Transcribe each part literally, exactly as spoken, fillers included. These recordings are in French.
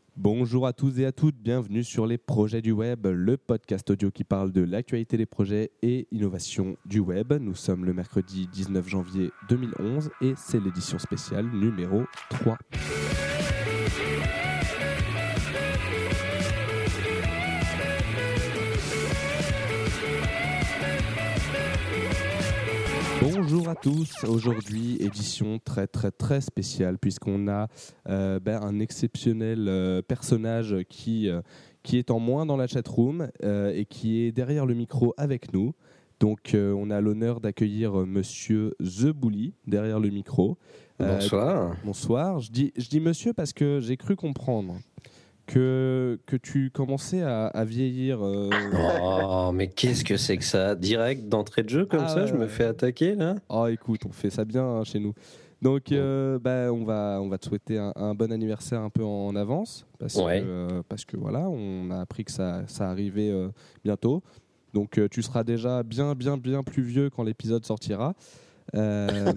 Bonjour à tous et à toutes, bienvenue sur les projets du web, le podcast audio qui parle de l'actualité des projets et innovation du web. Nous sommes le mercredi dix-neuf janvier deux mille onze et c'est l'édition spéciale numéro trois. Bonjour à tous, aujourd'hui édition très très très spéciale puisqu'on a euh, ben, un exceptionnel euh, personnage qui, euh, qui est en moins dans la chatroom euh, et qui est derrière le micro avec nous. Donc euh, on a l'honneur d'accueillir euh, monsieur The Bully derrière le micro. Euh, bonsoir. Bonsoir, je dis, je dis monsieur parce que j'ai cru comprendre Que, que tu commençais à, à vieillir. Euh... Oh, mais qu'est-ce que c'est que ça ? Direct d'entrée de jeu comme ah, ça, ouais, je me fais attaquer là ? Oh, écoute, on fait ça bien hein, chez nous. Donc, euh, bah, on, va, on va te souhaiter un, un bon anniversaire un peu en avance. Parce, ouais. que, euh, parce que voilà, on a appris que ça, ça arrivait euh, bientôt. Donc, euh, tu seras déjà bien, bien, bien plus vieux quand l'épisode sortira. Euh...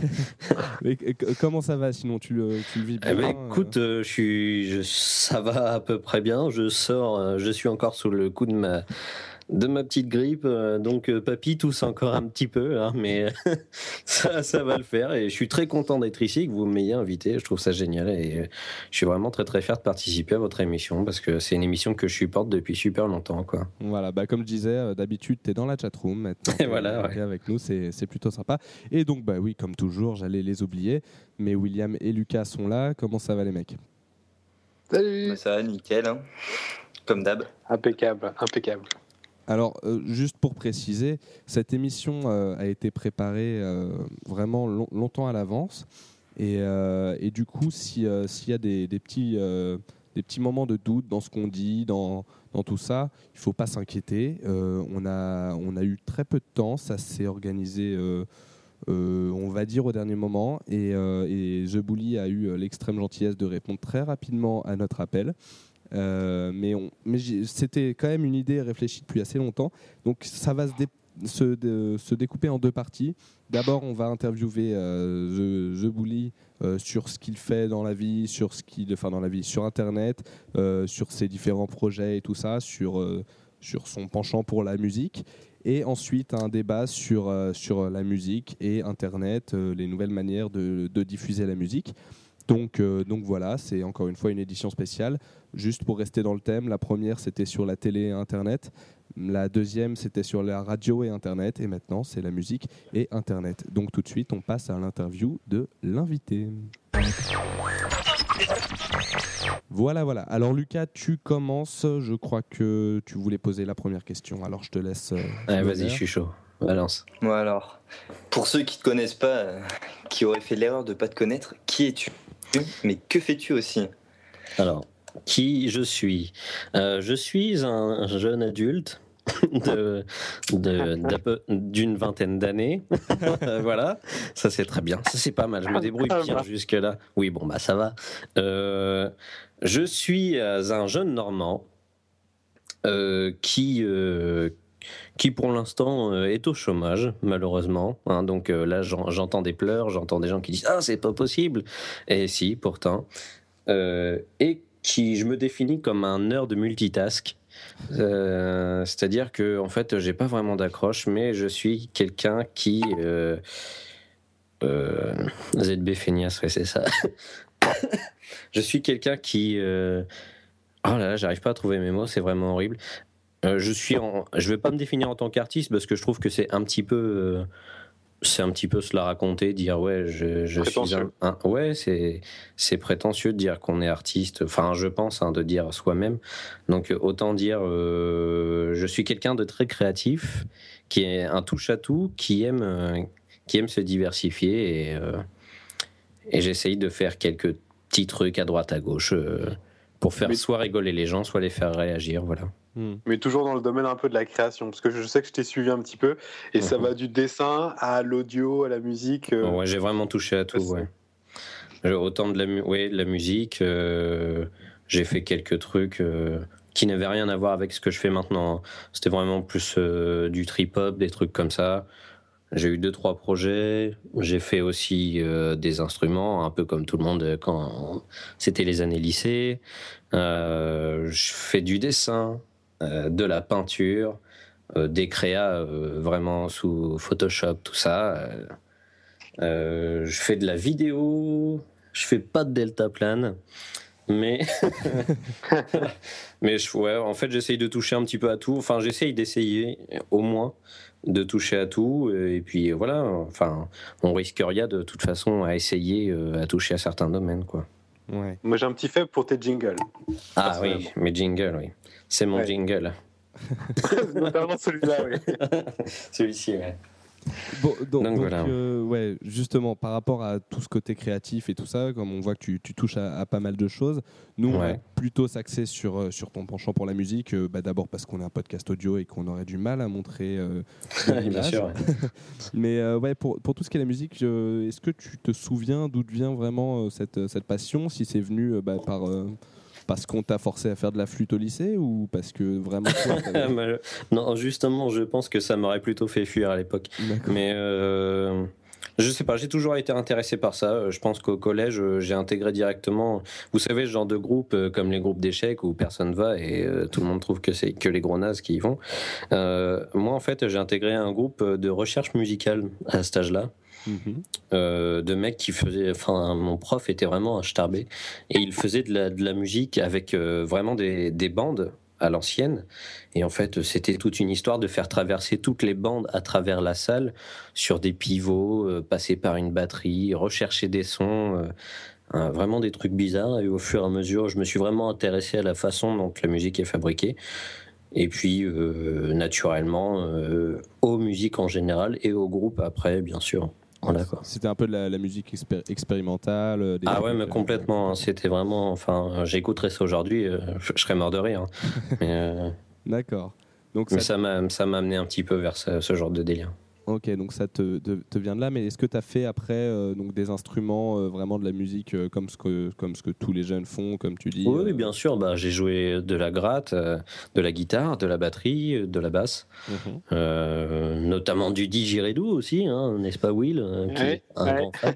mais comment ça va sinon tu le, tu le vis bien? Eh ben, écoute, euh, je suis, je, ça va à peu près bien. Je sors, euh, je suis encore sous le coup de ma, de ma petite grippe. Euh, donc, euh, papy tousse encore un petit peu, hein, mais ça, ça va le faire. Et je suis très content d'être ici, que vous m'ayez invité. Je trouve ça génial et euh, je suis vraiment très très fier de participer à votre émission parce que c'est une émission que je supporte depuis super longtemps, quoi. Voilà, bah comme je disais, euh, d'habitude tu es dans la chatroom. Maintenant, et voilà, ouais. avec nous, c'est, c'est plutôt sympa. Et donc, bah oui, comme toujours, j'allais les oublier. Mais William et Lucas sont là. Comment ça va, les mecs ? Salut. Bah, ça va, nickel. Hein. Comme d'hab. Impeccable, impeccable. Alors, euh, juste pour préciser, cette émission euh, a été préparée euh, vraiment long, longtemps à l'avance. Et, euh, et du coup, si, euh, s'il y a des, des, petits, euh, des petits moments de doute dans ce qu'on dit, dans, dans tout ça, il ne faut pas s'inquiéter. Euh, on, a, on a eu très peu de temps. Ça s'est organisé... Euh, Euh, on va dire au dernier moment et, euh, et The Bully a eu l'extrême gentillesse de répondre très rapidement à notre appel euh, mais, on, mais c'était quand même une idée réfléchie depuis assez longtemps, donc ça va se, dé, se, de, se découper en deux parties. D'abord on va interviewer euh, The, The Bully euh, sur ce qu'il fait dans la vie, sur ce qu'il, enfin dans la vie, sur internet, euh, sur ses différents projets et tout ça, sur, euh, sur son penchant pour la musique. Et ensuite, un débat sur, euh, sur la musique et Internet, euh, les nouvelles manières de, de diffuser la musique. Donc, euh, donc voilà, c'est encore une fois une édition spéciale. Juste pour rester dans le thème, la première, c'était sur la télé et Internet. La deuxième, c'était sur la radio et Internet. Et maintenant, c'est la musique et Internet. Donc tout de suite, on passe à l'interview de l'invité. Voilà, voilà. Alors Lucas, tu commences. Je crois que tu voulais poser la première question. Alors je te laisse. Euh, Allez, vas-y, je suis chaud. Balance. Bon alors, pour ceux qui ne te connaissent pas, euh, qui auraient fait l'erreur de ne pas te connaître, qui es-tu ? Mais que fais-tu aussi ? Alors, qui je suis ? euh, Je suis un jeune adulte de, de, de, d'une vingtaine d'années. Voilà, ça c'est très bien. Ça c'est pas mal, je me débrouille bien jusque-là. Oui, bon, bah ça va. Euh, je suis un jeune Normand euh, qui... Euh, qui pour l'instant euh, est au chômage, malheureusement. Hein, donc euh, là, j'en, j'entends des pleurs, j'entends des gens qui disent « Ah, c'est pas possible !» Et si, pourtant. Euh, et qui, je me définis comme un nerd multitask. Euh, c'est-à-dire que, en fait, j'ai pas vraiment d'accroche, mais je suis quelqu'un qui... Euh, euh, Z B feignasse, ouais, c'est ça. Je suis quelqu'un qui... Euh, oh là là, j'arrive pas à trouver mes mots, c'est vraiment horrible. Euh, je suis en, je vais pas me définir en tant qu'artiste parce que je trouve que c'est un petit peu, euh, c'est un petit peu se la raconter, dire ouais, je, je suis un, un, ouais, c'est, c'est prétentieux de dire qu'on est artiste. Enfin, je pense hein, de dire soi-même. Donc autant dire, euh, je suis quelqu'un de très créatif, qui est un touche-à-tout, qui aime, euh, qui aime se diversifier et, euh, et j'essaye de faire quelques petits trucs à droite à gauche euh, pour faire Mais... soit rigoler les gens, soit les faire réagir, voilà. Mais toujours dans le domaine un peu de la création, parce que je sais que je t'ai suivi un petit peu, et mmh. ça va du dessin à l'audio, à la musique. Euh... Ouais, j'ai vraiment touché à tout, ouais. Autant de la, mu- ouais, de la musique, euh, j'ai fait quelques trucs euh, qui n'avaient rien à voir avec ce que je fais maintenant. C'était vraiment plus euh, du trip-hop, des trucs comme ça. j'ai eu deux trois projets. J'ai fait aussi euh, des instruments, un peu comme tout le monde quand c'était les années lycée. Euh, je fais du dessin, euh, de la peinture, euh, des créas euh, vraiment sous Photoshop, tout ça. Euh, euh, je fais de la vidéo. Je fais pas de deltaplane. Mais, mais je, ouais, en fait, j'essaye de toucher un petit peu à tout. Enfin, j'essaye d'essayer au moins de toucher à tout. Et puis voilà, enfin, on risque rien de toute façon à essayer à toucher à certains domaines, quoi. Ouais. Moi, j'ai un petit faible pour tes jingles. Ah oui, mes jingles, oui. C'est mon Ouais. jingle. Notamment celui-là, oui. Celui-ci, ouais. Bon, donc, Donc, donc, voilà. euh, ouais, justement, par rapport à tout ce côté créatif et tout ça, comme on voit que tu, tu touches à, à pas mal de choses, nous, on va Ouais. plutôt s'axer sur, euh, sur ton penchant pour la musique. euh, bah, D'abord parce qu'on est un podcast audio et qu'on aurait du mal à montrer euh, de Bien l'image. sûr. Ouais. Mais euh, ouais, pour, pour tout ce qui est la musique, je- est-ce que tu te souviens d'où vient vraiment euh, cette, cette passion? Si c'est venu euh, bah, par, euh, parce qu'on t'a forcé à faire de la flûte au lycée ou parce que vraiment toi, t'avais- Non, justement, je pense que ça m'aurait plutôt fait fuir à l'époque. D'accord. Mais euh, je sais pas, j'ai toujours été intéressé par ça. Je pense qu'au collège, j'ai intégré directement, vous savez, ce genre de groupe euh, comme les groupes d'échecs où personne va et euh, tout le monde trouve que c'est que les gros nazes qui y vont. Euh, moi, en fait, j'ai intégré un groupe de recherche musicale à cet âge-là. Mhm. Euh, de mecs qui faisaient, enfin, mon prof était vraiment un starbé et il faisait de la, de la musique avec euh, vraiment des, des bandes à l'ancienne. Et en fait, c'était toute une histoire de faire traverser toutes les bandes à travers la salle sur des pivots, euh, passer par une batterie, rechercher des sons, euh, hein, vraiment des trucs bizarres. Et au fur et à mesure, je me suis vraiment intéressé à la façon dont la musique est fabriquée. Et puis, euh, naturellement, euh, aux musiques en général et aux groupes après, bien sûr. Voilà, quoi. C'était un peu de la, la musique expér- expérimentale. euh, des Ah trucs, ouais, mais euh, complètement. hein. C'était vraiment. Enfin, j'écouterais ça aujourd'hui, euh, je, je serais mort de rire. hein. Mais, euh, D'accord. Donc mais ça, ça m'a, ça m'a amené un petit peu vers ce, ce genre de délire. ok, donc ça te, te, te vient de là. Mais est-ce que tu as fait après euh, donc des instruments, euh, vraiment de la musique euh, comme ce que comme ce que tous les jeunes font, comme tu dis Oui, euh, oui, bien sûr. Bah, j'ai joué de la gratte, euh, de la guitare, de la batterie, euh, de la basse, mhm. euh, notamment du didgeridoo aussi, hein, n'est-ce pas, Will, euh, qui Ouais, est un ouais. grand fan.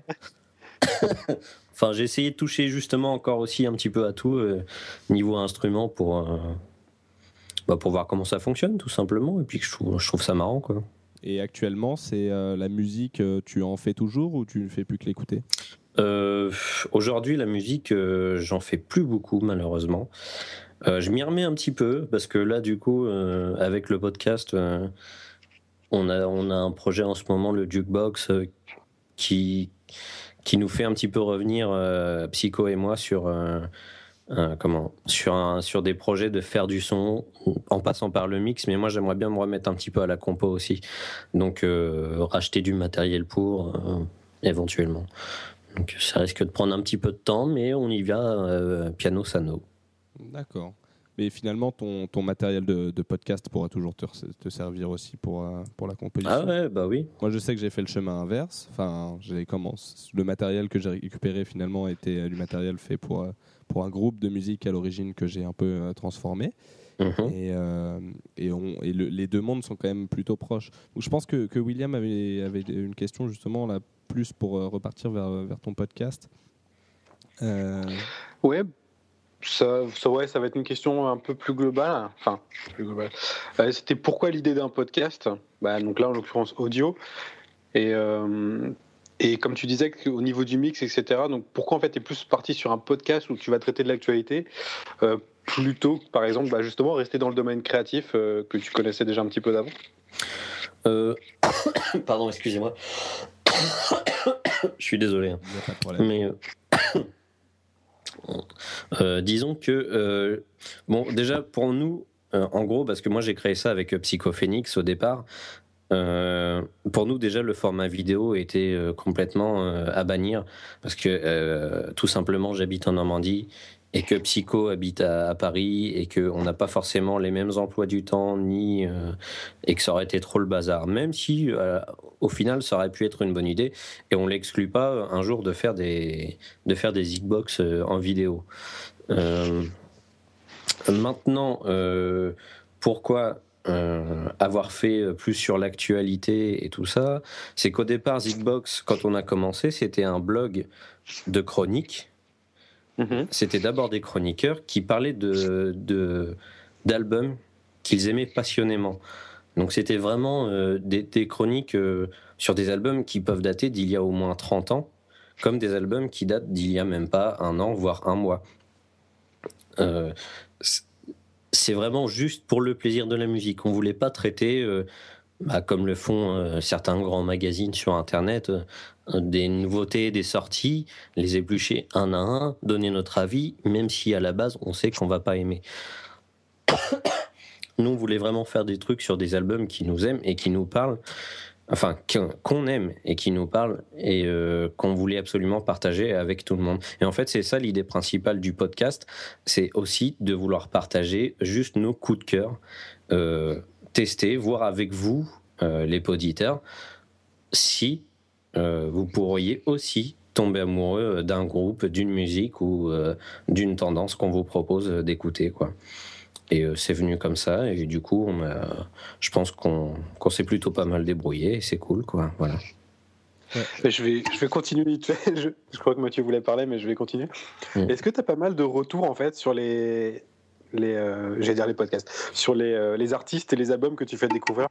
Enfin, j'ai essayé de toucher justement encore aussi un petit peu à tout euh, niveau instrument pour. Euh, Bah pour voir comment ça fonctionne, tout simplement. Et puis je trouve, je trouve ça marrant, quoi. Et actuellement, c'est euh, la musique, euh, tu en fais toujours ou tu ne fais plus que l'écouter? Euh, aujourd'hui, la musique, euh, j'en fais plus beaucoup, malheureusement. Euh, je m'y remets un petit peu, parce que là, du coup, euh, avec le podcast, euh, on a, on a un projet en ce moment, le Jukebox, euh, qui, qui nous fait un petit peu revenir, euh, Psycho et moi, sur... euh, Euh, comment sur, un, sur des projets de faire du son en passant par le mix, mais moi j'aimerais bien me remettre un petit peu à la compo aussi, donc euh, racheter du matériel pour euh, éventuellement, donc ça risque de prendre un petit peu de temps, mais on y va euh, piano sano. D'accord. Mais finalement, ton, ton matériel de, de podcast pourra toujours te, te servir aussi pour, euh, pour la composition. Ah ouais, bah oui. Moi, je sais que j'ai fait le chemin inverse. Enfin, j'ai commencé. Le matériel que j'ai récupéré finalement était du matériel fait pour, euh, pour un groupe de musique à l'origine que j'ai un peu euh, transformé. Mhm. Et, euh, et, on, et le- les deux mondes sont quand même plutôt proches. Donc, je pense que, que William avait, avait une question justement là, plus pour euh, repartir vers, vers ton podcast. Euh, Ouais, ça, ça, ouais, ça va être une question un peu plus globale. Enfin, plus globale. Euh, C'était pourquoi l'idée d'un podcast? Bah, donc là, en l'occurrence, audio. Et, euh, et comme tu disais, au niveau du mix, et cetera. Donc pourquoi en fait, tu es plus parti sur un podcast où tu vas traiter de l'actualité euh, plutôt que, par exemple, bah, justement, rester dans le domaine créatif euh, que tu connaissais déjà un petit peu d'avant? Euh, Pardon, excusez-moi. Je suis désolé. hein. Il n'y a pas de problème. Mais euh, euh, disons que euh, bon, déjà pour nous, euh, en gros, parce que moi j'ai créé ça avec euh, Psychophénix au départ. Euh, pour nous déjà le format vidéo était euh, complètement euh, à bannir parce que euh, tout simplement j'habite en Normandie et que Psycho habite à, à Paris et que on n'a pas forcément les mêmes emplois du temps ni euh, et que ça aurait été trop le bazar, même si euh, au final ça aurait pu être une bonne idée et on l'exclut pas un jour de faire des de faire des Xbox euh, en vidéo. Euh, maintenant euh, pourquoi euh, avoir fait plus sur l'actualité et tout ça, c'est qu'au départ, Zigbox, quand on a commencé, c'était un blog de chroniques. Mhm. C'était d'abord des chroniqueurs qui parlaient de, de, d'albums qu'ils aimaient passionnément. Donc c'était vraiment euh, des, des chroniques euh, sur des albums qui peuvent dater d'il y a au moins trente ans, comme des albums qui datent d'il y a même pas un an, voire un mois. Euh, c'est vraiment juste pour le plaisir de la musique. On voulait pas traiter, euh, bah, comme le font euh, certains grands magazines sur Internet, euh, des nouveautés, des sorties, les éplucher un à un, donner notre avis, même si à la base on sait qu'on va pas aimer. Nous, on voulait vraiment faire des trucs sur des albums qui nous aiment et qui nous parlent, enfin qu'on aime et qui nous parlent et euh, qu'on voulait absolument partager avec tout le monde. Et en fait, c'est ça l'idée principale du podcast, c'est aussi de vouloir partager juste nos coups de cœur, euh, tester, voir avec vous, euh, les poditeurs, si euh, vous pourriez aussi tomber amoureux d'un groupe, d'une musique ou euh, d'une tendance qu'on vous propose d'écouter, quoi. Et euh, c'est venu comme ça, et du coup, on a, je pense qu'on, qu'on s'est plutôt pas mal débrouillé, et c'est cool, quoi. Voilà. Ouais. Je, vais, je vais continuer vite fait. Je, je crois que Mathieu voulait parler, mais je vais continuer. Mmh. Est-ce que tu as pas mal de retours, en fait, sur les, les euh, j'allais dire les podcasts, sur les, euh, les artistes et les albums que tu fais découvrir?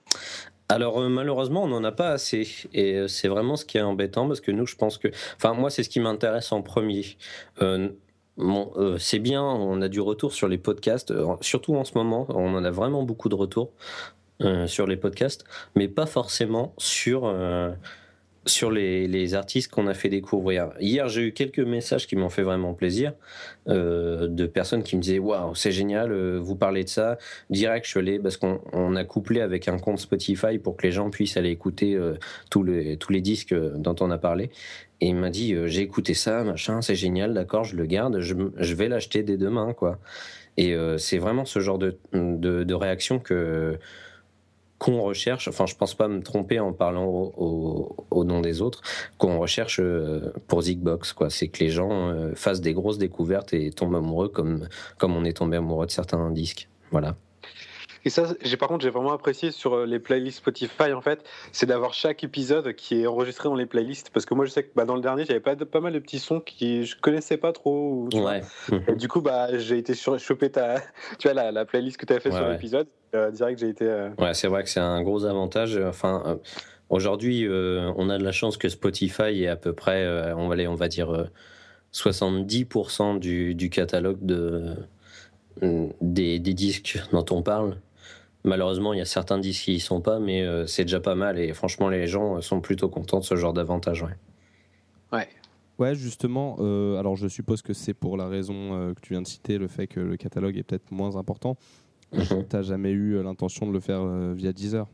Alors euh, malheureusement, on n'en a pas assez, et euh, c'est vraiment ce qui est embêtant, parce que nous, je pense que... Enfin, moi, c'est ce qui m'intéresse en premier. Euh, Bon, euh, c'est bien, on a du retour sur les podcasts, euh, surtout en ce moment, on en a vraiment beaucoup de retours euh, sur les podcasts, mais pas forcément sur, euh, sur les, les artistes qu'on a fait découvrir. Hier, j'ai eu quelques messages qui m'ont fait vraiment plaisir, euh, de personnes qui me disaient « Waouh, c'est génial, euh, vous parlez de ça ». Direct, je l'ai, parce qu'on on a couplé avec un compte Spotify pour que les gens puissent aller écouter euh, tous, les, tous les disques dont on a parlé. Et il m'a dit euh, j'ai écouté ça, machin, c'est génial, d'accord, je le garde, je, je vais l'acheter dès demain, quoi. Et euh, c'est vraiment ce genre de, de, de réaction que qu'on recherche. Enfin, je pense pas me tromper en parlant au, au, au nom des autres, qu'on recherche euh, pour Zigbox, quoi. C'est que les gens euh, fassent des grosses découvertes et tombent amoureux comme comme on est tombé amoureux de certains disques. Voilà. Et ça, j'ai, par contre, j'ai vraiment apprécié sur les playlists Spotify, en fait, c'est d'avoir chaque épisode qui est enregistré dans les playlists. Parce que moi, je sais que bah, dans le dernier, j'avais pas, de, pas mal de petits sons qui je connaissais pas trop. Tu ouais. vois. Et du coup, bah, j'ai été sur, choper ta, tu vois, la, la playlist que tu as fait ouais, sur ouais. l'épisode. Euh, direct, j'ai été. Euh... Ouais, c'est vrai que c'est un gros avantage. Enfin, euh, aujourd'hui, euh, on a de la chance que Spotify est à peu près, euh, on va aller, on va dire, euh, soixante-dix pour cent du, du catalogue de, euh, des, des disques dont on parle. Malheureusement, il y a certains disques qui y sont pas, mais euh, c'est déjà pas mal. Et franchement, les gens sont plutôt contents de ce genre d'avantage. Ouais. Ouais. Ouais, justement. Euh, alors, je suppose que c'est pour la raison euh, que tu viens de citer, le fait que le catalogue est peut-être moins important. Mm-hmm. T'as jamais eu l'intention de le faire euh, via Deezer?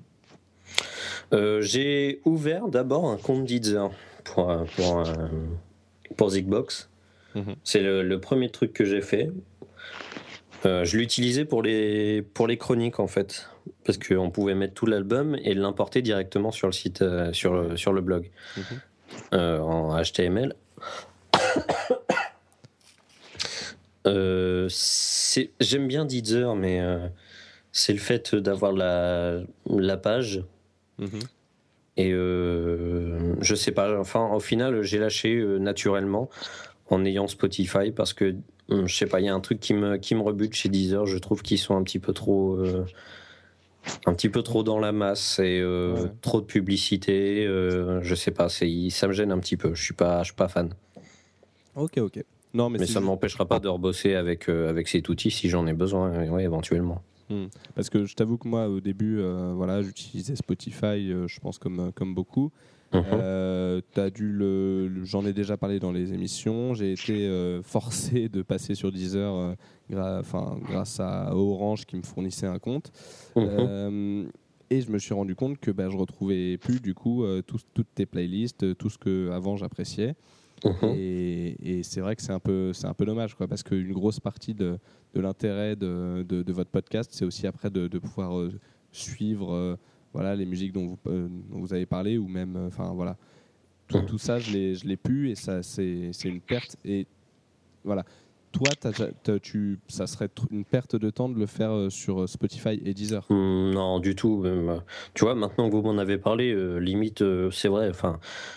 euh, J'ai ouvert d'abord un compte Deezer pour pour euh, pour Zigbox. Mm-hmm. C'est le, le premier truc que j'ai fait. Euh, je l'utilisais pour les, pour les chroniques, en fait, parce qu'on pouvait mettre tout l'album et l'importer directement sur le site, euh, sur, le, sur le blog, mmh. euh, en H T M L. euh, c'est, j'aime bien Deezer, mais euh, c'est le fait d'avoir la, la page. Mmh. Et euh, je sais pas, enfin, au final, j'ai lâché euh, naturellement en ayant Spotify parce que je sais pas, il y a un truc qui me, qui me rebute chez Deezer. Je trouve qu'ils sont un petit peu trop, euh, un petit peu trop dans la masse et euh, ouais. trop de publicité. Euh, je sais pas, c'est, ça me gêne un petit peu. Je suis pas, je suis pas fan. Ok, ok. Non, mais, mais ça juste... m'empêchera pas de rebosser avec euh, avec cet outil si j'en ai besoin, ouais, éventuellement. Mmh. Parce que je t'avoue que moi, au début, euh, voilà, j'utilisais Spotify, euh, je pense comme comme beaucoup. Mmh. Euh, t'as dû le, le, j'en ai déjà parlé dans les émissions. J'ai été euh, forcé de passer sur Deezer, euh, gra- enfin grâce à Orange qui me fournissait un compte. Mmh. Euh, et je me suis rendu compte que bah, je retrouvais plus du coup euh, tout, toutes tes playlists, tout ce que avant j'appréciais. Mmh. Et, et c'est vrai que c'est un peu, c'est un peu dommage, quoi, parce qu'une grosse partie de, de l'intérêt de, de, de votre podcast, c'est aussi après de, de pouvoir euh, suivre. Euh, Voilà, les musiques dont vous, euh, dont vous avez parlé, ou même, enfin euh, voilà, tout, tout ça, je l'ai, je l'ai pu, et ça, c'est, c'est une perte. Et voilà, toi, t'as, t'as, tu, ça serait une perte de temps de le faire euh, sur Spotify et Deezer? Hum, Non, du tout. Même, tu vois, maintenant que vous m'en avez parlé, euh, limite, euh, c'est vrai. Enfin,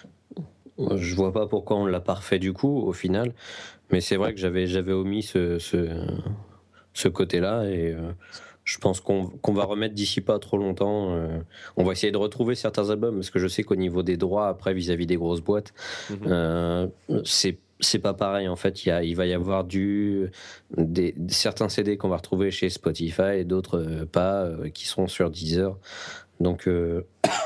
je vois pas pourquoi on l'a pas refait du coup, au final. Mais c'est vrai que j'avais, j'avais omis ce, ce, ce côté-là et euh, je pense qu'on, qu'on va remettre d'ici pas trop longtemps. Euh, on va essayer de retrouver certains albums parce que je sais qu'au niveau des droits, après, vis-à-vis des grosses boîtes, Mhm. euh, c'est c'est pas pareil en fait. Il, y a, il va y avoir du des, certains C D qu'on va retrouver chez Spotify et d'autres euh, pas euh, qui sont sur Deezer. Donc euh,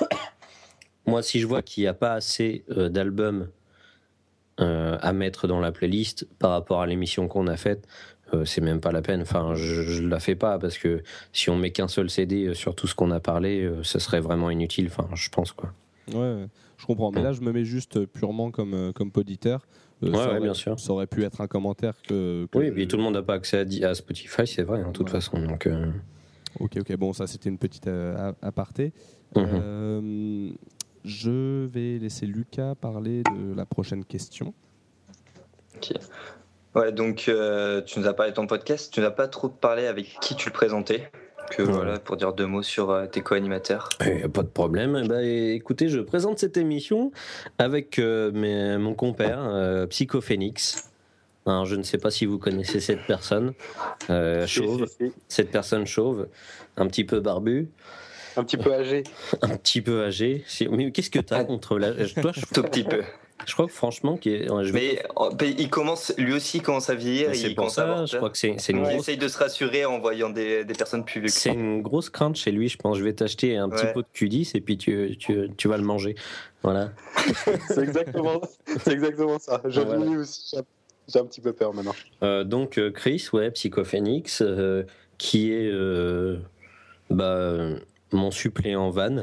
moi, si je vois qu'il n'y a pas assez euh, d'albums euh, à mettre dans la playlist par rapport à l'émission qu'on a faite, euh, c'est même pas la peine. Enfin, je, je la fais pas parce que si on met qu'un seul C D sur tout ce qu'on a parlé, euh, ça serait vraiment inutile. Enfin, je pense quoi. Ouais, je comprends. Mais là, je me mets juste purement comme, euh, comme poditeur. Euh, Ouais, ça, ouais, aurait, bien sûr. ça aurait pu être un commentaire que. que Oui, et je- puis tout le monde n'a pas accès à, à Spotify, c'est vrai, en hein, toute Voilà. façon. Donc, euh... Ok, ok. Bon, ça, c'était une petite euh, aparté. Mhm. Euh, je vais laisser Lucas parler de la prochaine question. Ok. Ouais, donc euh, tu nous as parlé de ton podcast, tu n'as pas trop parlé avec qui tu le présentais. Que Ouais. voilà, pour dire deux mots sur euh, tes co-animateurs. Eh, pas de problème. Eh ben, écoutez, je présente cette émission avec euh, mes, mon compère, euh, Psychophénix. Alors, je ne sais pas si vous connaissez cette personne, euh, chauve, Si, si, si. cette personne chauve, un petit peu barbu, Un petit peu âgé. un petit peu âgé. Si- Mais qu'est-ce que tu as Ah. contre l'âge? Toi, je, Tout petit peu. je crois que franchement, qui est- ouais, je vais- Mais oh, mais il commence, lui aussi il commence à vieillir, Mais c'est il pour commence à avoir ça, je peur. crois que c'est c'est une Il grosse essaye de se rassurer en voyant des, des personnes plus vieux que C'est lui. une grosse crainte chez lui, je pense. Je vais t'acheter un petit Ouais. pot de Q dix et puis tu, tu, tu vas le manger. Voilà. C'est exactement, c'est exactement ça. J'avoue, Voilà. lui aussi, j'ai- j'ai un petit peu peur maintenant. Euh, donc, euh, Chris, ouais, Psychophénix, euh, qui est euh, bah, euh, mon suppléant van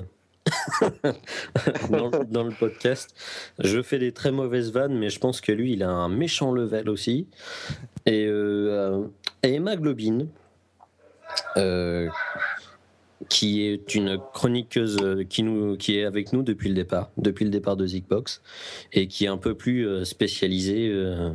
dans, dans le podcast. Je fais des très mauvaises vannes, mais je pense que lui, il a un méchant level aussi. Et, euh, et Emma Globine. Euh, qui est une chroniqueuse qui, nous, qui est avec nous depuis le départ, depuis le départ de Zigbox, et qui est un peu plus euh, spécialisée euh,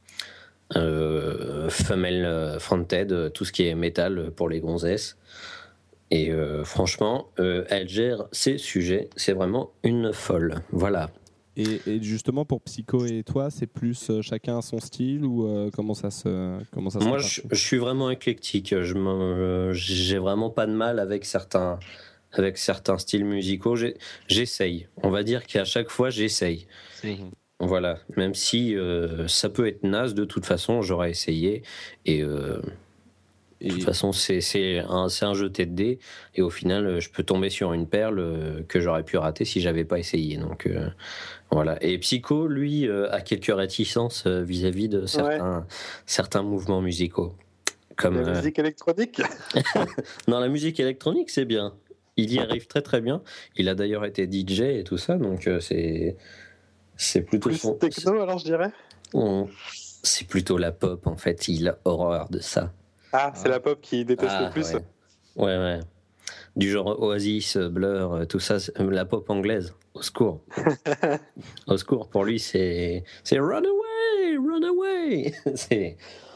euh, femelle fronted, tout ce qui est métal pour les gonzesses. Et euh, franchement, euh, elle gère ses sujets, c'est vraiment une folle. Voilà. Et, et justement, pour Psycho et toi, c'est plus euh, chacun son style ou euh, comment ça se comment ça se Moi, répartit je, je suis vraiment éclectique. Je me, j'ai vraiment pas de mal avec certains, avec certains styles musicaux. J'ai, j'essaye. On va dire qu'à chaque fois, j'essaye. Mhm. Voilà. Même si euh, ça peut être naze, de toute façon, j'aurais essayé. Et euh, de Et toute façon, c'est, c'est, un, c'est un jeu tête de dés. Et au final, je peux tomber sur une perle euh, que j'aurais pu rater si j'avais pas essayé. Donc. Euh, Voilà. Et Psycho, lui, euh, a quelques réticences euh, vis-à-vis de certains, ouais. certains mouvements musicaux. Comme, la musique euh... électronique. Non, la musique électronique, c'est bien. Il y arrive très très bien. Il a d'ailleurs été D J et tout ça, donc euh, c'est c'est plutôt plus son... techno, c'est... alors je dirais. On... C'est plutôt la pop en fait. Il a horreur de ça. Ah, c'est ah. la pop qui déteste ah, le plus. Ouais, ouais. ouais. Du genre Oasis, Blur, tout ça, la pop anglaise. Au secours. Au secours, pour lui, c'est, c'est run away, run away. C'est...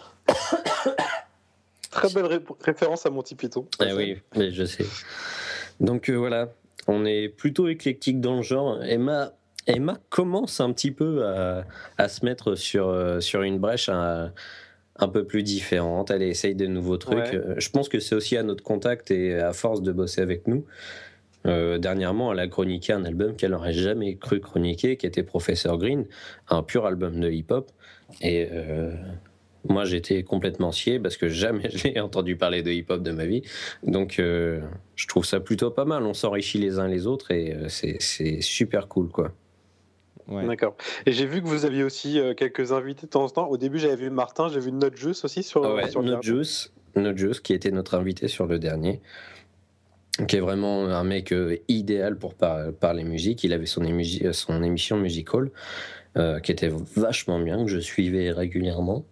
Très belle ré- référence à Monty Python. Eh oui, mais je sais. Donc euh, voilà, on est plutôt éclectique dans le genre. Emma, Emma commence un petit peu à, à se mettre sur, euh, sur une brèche un, un peu plus différente. Elle essaye de nouveaux trucs. Ouais. Je pense que c'est aussi à notre contact et à force de bosser avec nous. Euh, dernièrement, elle a chroniqué un album qu'elle n'aurait jamais cru chroniquer, qui était Professor Green, un pur album de hip-hop. Et euh, moi, j'étais complètement scié parce que jamais je l'ai entendu parler de hip-hop de ma vie. Donc, euh, je trouve ça plutôt pas mal. On s'enrichit les uns les autres et euh, c'est, c'est super cool, quoi. Ouais. D'accord. Et j'ai vu que vous aviez aussi euh, quelques invités de temps en temps. Au début, j'avais vu Martin, j'ai vu Not Juice aussi sur, ah ouais, sur le Not Juice, Not Juice, qui était notre invité sur le dernier, qui est vraiment un mec euh, idéal pour par- parler musique. Il avait son, ému- son émission Musical, euh, qui était vachement bien, que je suivais régulièrement.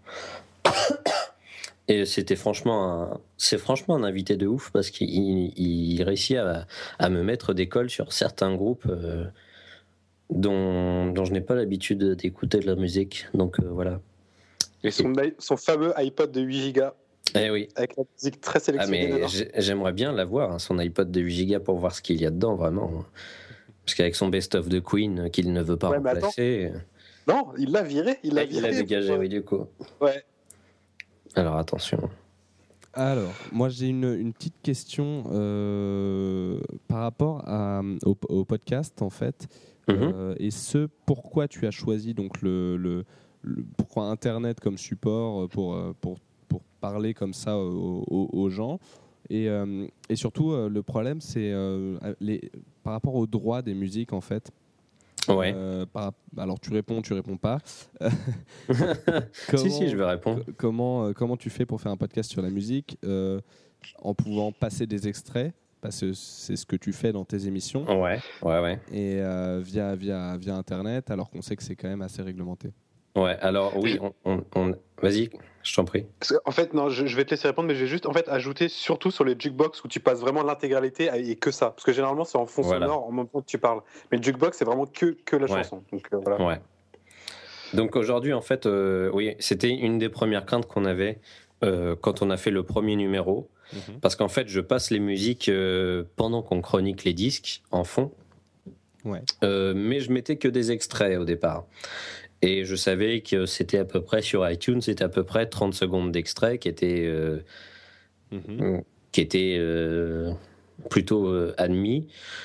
Et c'était franchement un, c'est franchement un invité de ouf, parce qu'il il, il réussit à, à me mettre des cols sur certains groupes euh, dont, dont je n'ai pas l'habitude d'écouter de la musique. Donc euh, voilà. Et son, i- son fameux iPod de huit gigas Eh oui. avec la musique très Ah, sélectionnée mais dedans. j'ai- j'aimerais bien l'avoir, hein, son iPod de huit gigas pour voir ce qu'il y a dedans, vraiment. Parce qu'avec son best-of de Queen euh, qu'il ne veut pas Ouais, mais attends. remplacer. Non, il l'a viré, il l'a euh, Il l'a viré. dégagé, pour- oui, du coup. Ouais. Alors attention. Alors, moi j'ai une, une petite question euh, par rapport à, au, au podcast en fait. Mhm. Euh, et ce, pourquoi tu as choisi donc le, le, le- pourquoi Internet comme support pour, euh, pour, pour parler comme ça aux, aux- aux gens. Et, euh, et surtout, euh, le problème, c'est euh, les, par rapport aux droits des musiques en fait. Ouais. Euh, par- alors tu réponds, tu réponds pas. Si, si, je vais répondre. co- comment, euh, comment tu fais pour faire un podcast sur la musique euh, en pouvant passer des extraits, parce que c'est ce que tu fais dans tes émissions, Ouais, ouais, ouais. et euh, via, via, via Internet, alors qu'on sait que c'est quand même assez réglementé. Ouais, alors oui, on, on, on- vas-y, je t'en prie. Parce que, en fait, non, je, je vais te laisser répondre, mais je vais juste en fait ajouter surtout sur les jukebox où tu passes vraiment l'intégralité et que ça. Parce que généralement, c'est en fond Voilà. sonore en même temps que tu parles. Mais le jukebox, c'est vraiment que, que la Ouais. chanson. Donc euh, voilà. Ouais. Donc aujourd'hui, en fait, euh, oui, c'était une des premières craintes qu'on avait euh, quand on a fait le premier numéro. Parce qu'en fait, je passe les musiques euh, pendant qu'on chronique les disques en fond. Ouais. Euh, mais je mettais que des extraits au départ. Et je savais que c'était à peu près sur iTunes, c'était à peu près trente secondes d'extrait qui étaient, euh, Mhm. qui étaient euh, plutôt euh, admis.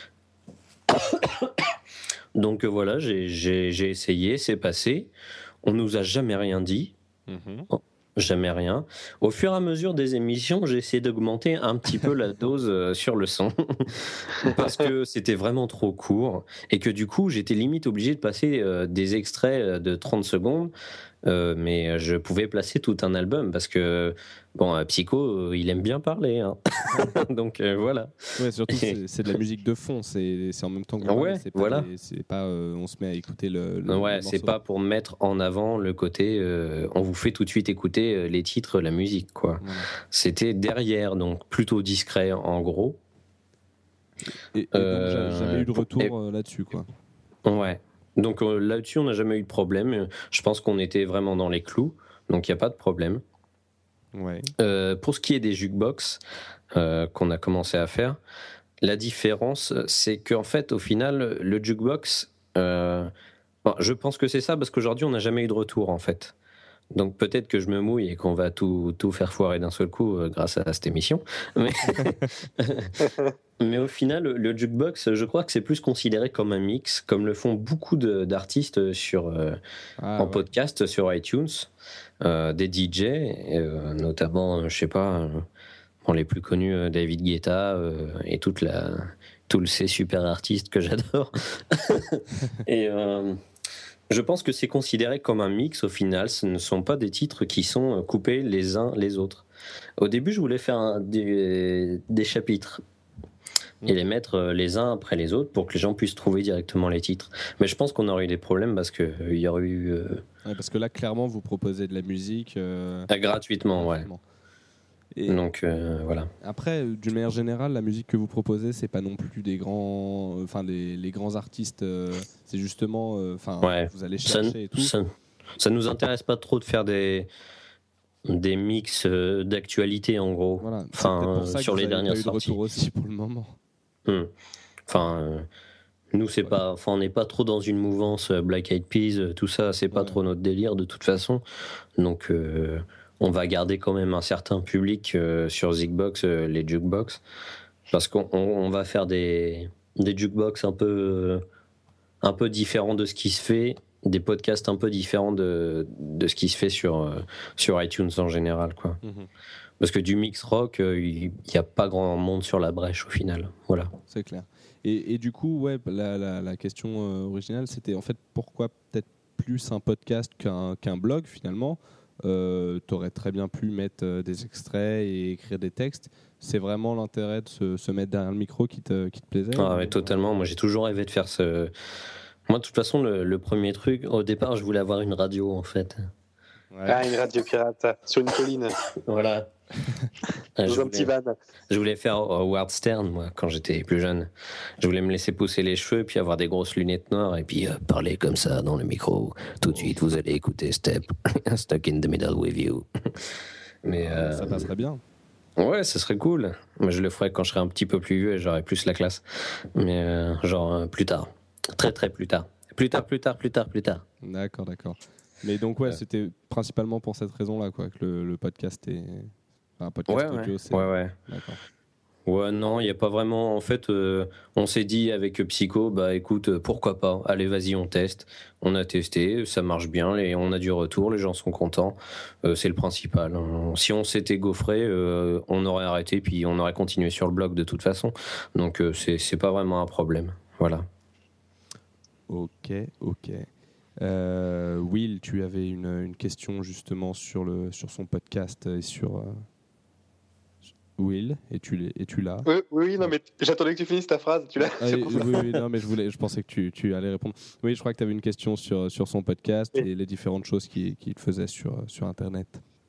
Donc euh, voilà, j'ai, j'ai, j'ai essayé, c'est passé. On nous a jamais rien dit. Mhm. Jamais rien. Au fur et à mesure des émissions, j'ai essayé d'augmenter un petit peu la dose euh, sur le son parce que c'était vraiment trop court et que du coup, j'étais limite obligé de passer euh, des extraits de trente secondes, euh, mais je pouvais placer tout un album parce que bon, euh, Psycho, euh, il aime bien parler, hein. Donc euh, voilà. Ouais, surtout c'est, c'est de la musique de fond, c'est, c'est en même temps global, Ouais, c'est pas, voilà. des- c'est pas euh, on se met à écouter le, le Ouais, le c'est morceau. pas pour mettre en avant le côté, euh, on vous fait tout de suite écouter euh, les titres, la musique, quoi. Voilà. C'était derrière, donc plutôt discret en gros. Et, et Euh, donc j'ai jamais eu de retour et- euh, là-dessus quoi. Ouais. Donc euh, là-dessus, on n'a jamais eu de problème. Je pense qu'on était vraiment dans les clous, donc il n'y a pas de problème. Ouais. Euh, pour ce qui est des jukebox euh, qu'on a commencé à faire, la différence, c'est qu'en fait, au final, le jukebox, euh, bon, je pense que c'est ça parce qu'aujourd'hui, on n'a jamais eu de retour en fait. Donc peut-être que je me mouille et qu'on va tout, tout faire foirer d'un seul coup euh, grâce à cette émission. Mais, mais au final, le, le jukebox, je crois que c'est plus considéré comme un mix, comme le font beaucoup de, d'artistes sur, euh, Ah, en ouais. podcast sur iTunes, euh, des D J, euh, notamment, euh, je sais pas, euh, bon, les plus connus, euh, David Guetta euh, et toute la, tous le- ces super artistes que j'adore. et euh, je pense que c'est considéré comme un mix au final, ce ne sont pas des titres qui sont coupés les uns les autres. Au début, je voulais faire un- des, des chapitres et les mettre euh, les uns après les autres pour que les gens puissent trouver directement les titres. Mais je pense qu'on aurait eu des problèmes parce qu'il euh, y aurait eu... euh, Ouais, parce que là clairement vous proposez de la musique euh, ah, gratuitement, ouais. gratuitement. Et Donc euh, voilà. après, euh, d'une manière générale, la musique que vous proposez, c'est pas non plus des grands, enfin les, les grands artistes. euh, c'est justement, euh, enfin, Ouais. vous allez Ça, chercher et tout. ça, ça nous intéresse pas trop de faire des, des mix euh, d'actualité en gros. Voilà. C'est Enfin, peut-être pour ça euh, que sur vous les avez dernières pas eu de sorties. retour aussi pour le moment. Hmm. Enfin, euh, nous c'est Ouais. pas, enfin on n'est pas trop dans une mouvance euh, Black Eyed Peas, euh, tout ça, c'est pas Ouais. trop notre délire de toute façon. Donc euh, on va garder quand même un certain public euh, sur Zigbox, euh, les jukebox, parce qu'on on, on va faire des des jukebox un peu euh, un peu différents de ce qui se fait, des podcasts un peu différents de de ce qui se fait sur euh, sur iTunes en général, quoi. Mhm. Parce que du mix rock, euh, il n'y a pas grand monde sur la brèche au final. Voilà. C'est clair. Et, et du coup, ouais, la, la, la question euh, originale, c'était en fait pourquoi peut-être plus un podcast qu'un qu'un blog finalement. Euh, T'aurais très bien pu mettre euh, des extraits et écrire des textes. C'est vraiment l'intérêt de se, se mettre derrière le micro qui te, qui te plaisait Ah, ou- mais totalement. Moi, j'ai toujours rêvé de faire ce. Moi, de toute façon, le, le premier truc, au départ, je voulais avoir une radio, en fait. Ouais. Ah, une radio pirate sur une colline. Voilà. Dans je, un petit voulais, van. je voulais faire Howard Stern, moi, quand j'étais plus jeune. Je voulais me laisser pousser les cheveux, puis avoir des grosses lunettes noires, et puis euh, parler comme ça dans le micro. Tout de suite, vous allez écouter Step, Stuck in the Middle with You. Mais Ah, euh, ça passerait bien. ouais, ça serait cool. Mais je le ferais quand je serais un petit peu plus vieux et j'aurais plus la classe. Mais euh, genre euh, plus tard. Très très plus tard. Plus tard, plus tard, plus tard, plus tard. D'accord, d'accord. Mais donc, ouais, Ouais. c'était principalement pour cette raison-là, quoi, que le, le podcast est. Enfin, un podcast Ouais, audio, ouais. c'est. Ouais, ouais. D'accord. Ouais, non, il n'y a pas vraiment. En fait, euh, on s'est dit avec Psycho, bah écoute, euh, pourquoi pas. Allez, vas-y, on teste. On a testé, ça marche bien, et on a du retour, les gens sont contents. Euh, c'est le principal. hein. Si on s'était gaufré, euh, on aurait arrêté, puis on aurait continué sur le blog de toute façon. Donc, euh, c'est c'est pas vraiment un problème. Voilà. Ok, ok. Euh, Will, tu avais une, une question justement sur, le, sur son podcast et sur. Euh... Will, es-tu, l'es- es-tu là? Oui, oui, non, mais j'attendais que tu finisses ta phrase. Tu l'as. Ah, oui, oui, oui, non, mais je, voulais, je pensais que tu, tu allais répondre. Oui, je crois que tu avais une question sur, sur son podcast Oui. et les différentes choses qu'il, qu'il faisait sur, sur Internet.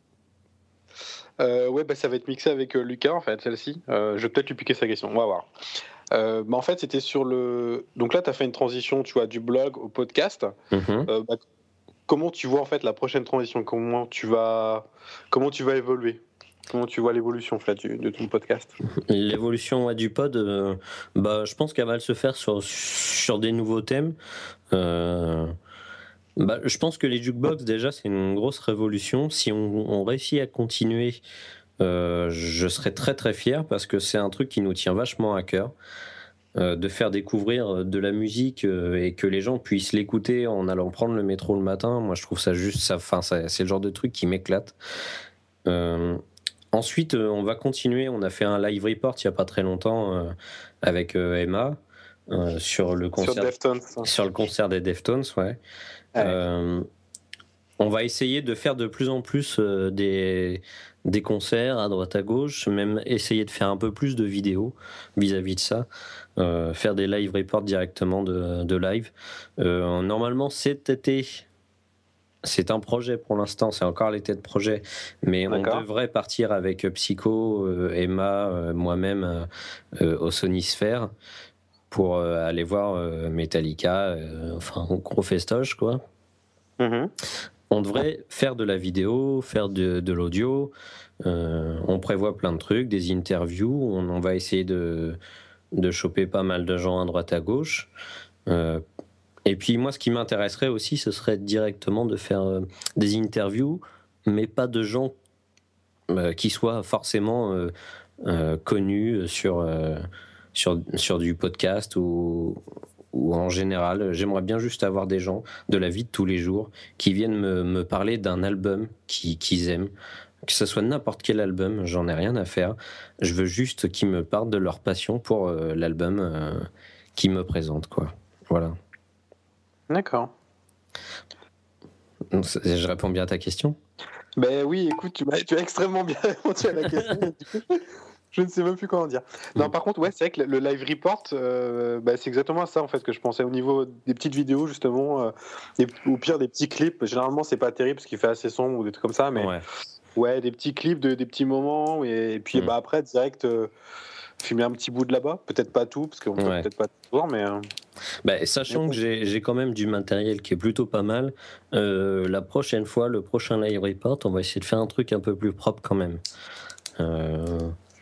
Euh, ouais, bah, ça va être mixé avec euh, Lucas, en fait, celle-ci. Euh, je vais peut-être lui piquer sa question. On va voir. Euh, bah, en fait, c'était sur le. Donc là, tu as fait une transition, tu vois, du blog au podcast. Mhm. Euh, bah, comment tu vois en fait la prochaine transition? Comment tu vas, comment tu vas évoluer? Comment tu vois l'évolution en fait, du- de ton podcast? L'évolution ouais, du pod, euh, bah, je pense qu'elle va se faire sur, sur des nouveaux thèmes. Euh, bah, je pense que les jukebox, déjà, c'est une grosse révolution. Si on, on réussit à continuer, euh, je serais très très fier parce que c'est un truc qui nous tient vachement à cœur. Euh, de faire découvrir de la musique euh, et que les gens puissent l'écouter en allant prendre le métro le matin. Moi, je trouve ça juste, ça, enfin, ça, c'est le genre de truc qui m'éclate. Euh, Ensuite, euh, on va continuer. On a fait un live report il n'y a pas très longtemps euh, avec euh, Emma euh, sur le Sur concert Deftones. sur le concert des Deftones, ouais. Ouais. Euh, on va essayer de faire de plus en plus euh, des, des concerts à droite à gauche, même essayer de faire un peu plus de vidéos vis-à-vis de ça, euh, faire des live reports directement de, de live. Euh, normalement, cet été, c'est un projet pour l'instant, c'est encore l'été de projet, mais on D'accord. devrait partir avec Psycho, euh, Emma, euh, moi-même euh, euh, au Sonisphere pour euh, aller voir euh, Metallica, euh, enfin gros festoche quoi. Mhm. On devrait faire de la vidéo, faire de, de l'audio. Euh, on prévoit plein de trucs, des interviews. On, on va essayer de, de choper pas mal de gens à droite à gauche. Euh, et puis moi, ce qui m'intéresserait aussi, ce serait directement de faire euh, des interviews, mais pas de gens euh, qui soient forcément euh, euh, connus sur, euh, sur, sur du podcast ou, ou en général. J'aimerais bien juste avoir des gens de la vie de tous les jours qui viennent me, me parler d'un album qui, qu'ils aiment. Que ce soit n'importe quel album, j'en ai rien à faire. Je veux juste qu'ils me parlent de leur passion pour euh, l'album euh, qu'ils me présentent, quoi. Voilà. D'accord. Donc, c'est- je réponds bien à ta question. Ben oui, écoute, tu, m'as- tu as extrêmement bien répondu à la question. Du coup, je ne sais même plus comment dire. Non, Mm. par contre, ouais, c'est vrai que le le live report, euh, bah, c'est exactement à ça en fait que je pensais au niveau des petites vidéos justement, euh, et au pire des petits clips. Généralement, c'est pas terrible parce qu'il fait assez sombre ou des trucs comme ça, mais Ouais. ouais, des petits clips de des petits moments et, et puis Mm. bah après direct euh, filmer un petit bout de là-bas. Peut-être pas tout parce qu'on peut Ouais. peut-être pas tout voir, mais euh, Bah, sachant que j'ai j'ai quand même du matériel qui est plutôt pas mal, euh, la prochaine fois, le prochain live report, on va essayer de faire un truc un peu plus propre quand même. Euh,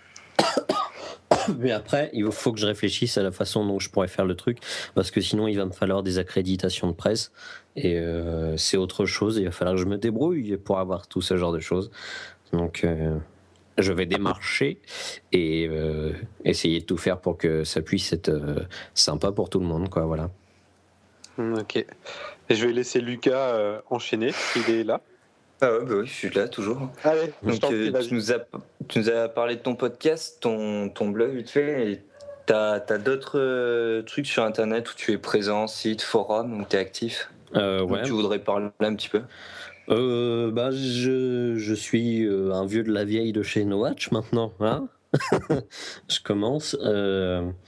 Mais après, il faut que je réfléchisse à la façon dont je pourrais faire le truc, parce que sinon il va me falloir des accréditations de presse, et euh, c'est autre chose, il va falloir que je me débrouille pour avoir tout ce genre de choses. Donc euh, je vais démarcher et euh, essayer de tout faire pour que ça puisse être euh, sympa pour tout le monde, quoi, voilà. ok. Et je vais laisser Lucas euh, enchaîner. Il est là. Ah ouais, bah oui, je suis là toujours. Allez, je Donc t'en prie, euh, vas-y. tu, nous as, tu nous as parlé de ton podcast, ton, ton blog vite fait, et t'as as, d'autres euh, trucs sur internet où tu es présent, site, forum, où tu es actif, Euh, dont ouais. tu voudrais parler un petit peu. Euh, bah, je, je suis euh, un vieux de la vieille de chez No Watch maintenant, hein. Je commence. Euh,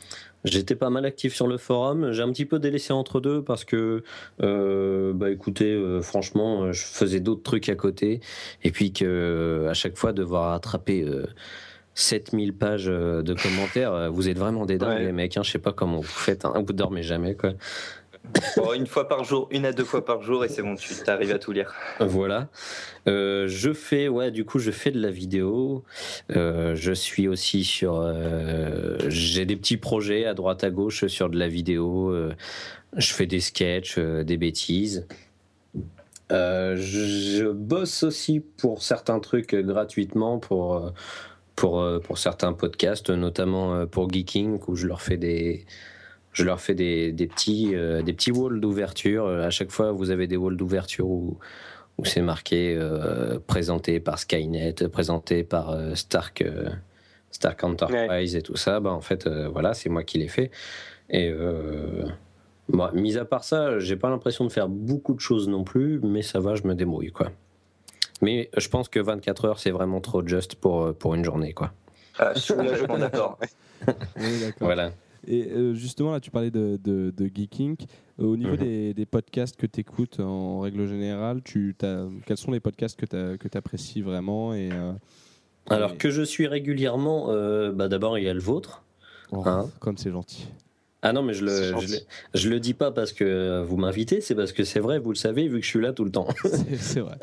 J'étais pas mal actif sur le forum. J'ai un petit peu délaissé entre deux parce que, euh, bah écoutez, euh, franchement, je faisais d'autres trucs à côté. Et puis que euh, à chaque fois devoir rattraper euh, sept mille pages de commentaires, euh, vous êtes vraiment des dingues, Ouais. les mecs. Hein, je sais pas comment vous faites. Hein, vous dormez jamais, quoi. Bon, une fois par jour, une à deux fois par jour, et c'est bon, tu arrives à tout lire. Voilà. Euh, je fais, ouais, du coup, je fais de la vidéo. Euh, je suis aussi sur. Euh, j'ai des petits projets à droite à gauche sur de la vidéo. Euh, je fais des sketchs, euh, des bêtises. Euh, je, je bosse aussi pour certains trucs euh, gratuitement pour. Euh, pour, euh, pour certains podcasts, notamment euh, pour Geeking, où je leur fais des, je leur fais des, des petits, euh, des petits walls d'ouverture. À chaque fois, vous avez des walls d'ouverture où, où c'est marqué euh, présenté par Skynet, présenté par euh, Stark, euh, Stark Enterprise ouais. et tout ça. Bah, en fait, euh, voilà, c'est moi qui l'ai fait. Et euh, bah, mis à part ça, j'ai pas l'impression de faire beaucoup de choses non plus, mais ça va, je me débrouille, quoi. Mais je pense que vingt-quatre heures, c'est vraiment trop juste pour, pour une journée, quoi. Ah, je suis complètement d'accord. Oui, d'accord. Voilà. Et euh, justement, là, tu parlais de, de, de Geeking. Euh, au niveau mm-hmm. des, des podcasts que tu écoutes en règle générale, tu, t'as, quels sont les podcasts que tu apprécies vraiment et, euh, Alors, et... que je suis régulièrement, euh, bah, d'abord, il y a le vôtre. Oh, hein. Comme c'est gentil. Ah non, mais je le, je le, je le dis pas parce que vous m'invitez, c'est parce que c'est vrai, vous le savez, vu que je suis là tout le temps. C'est, c'est vrai.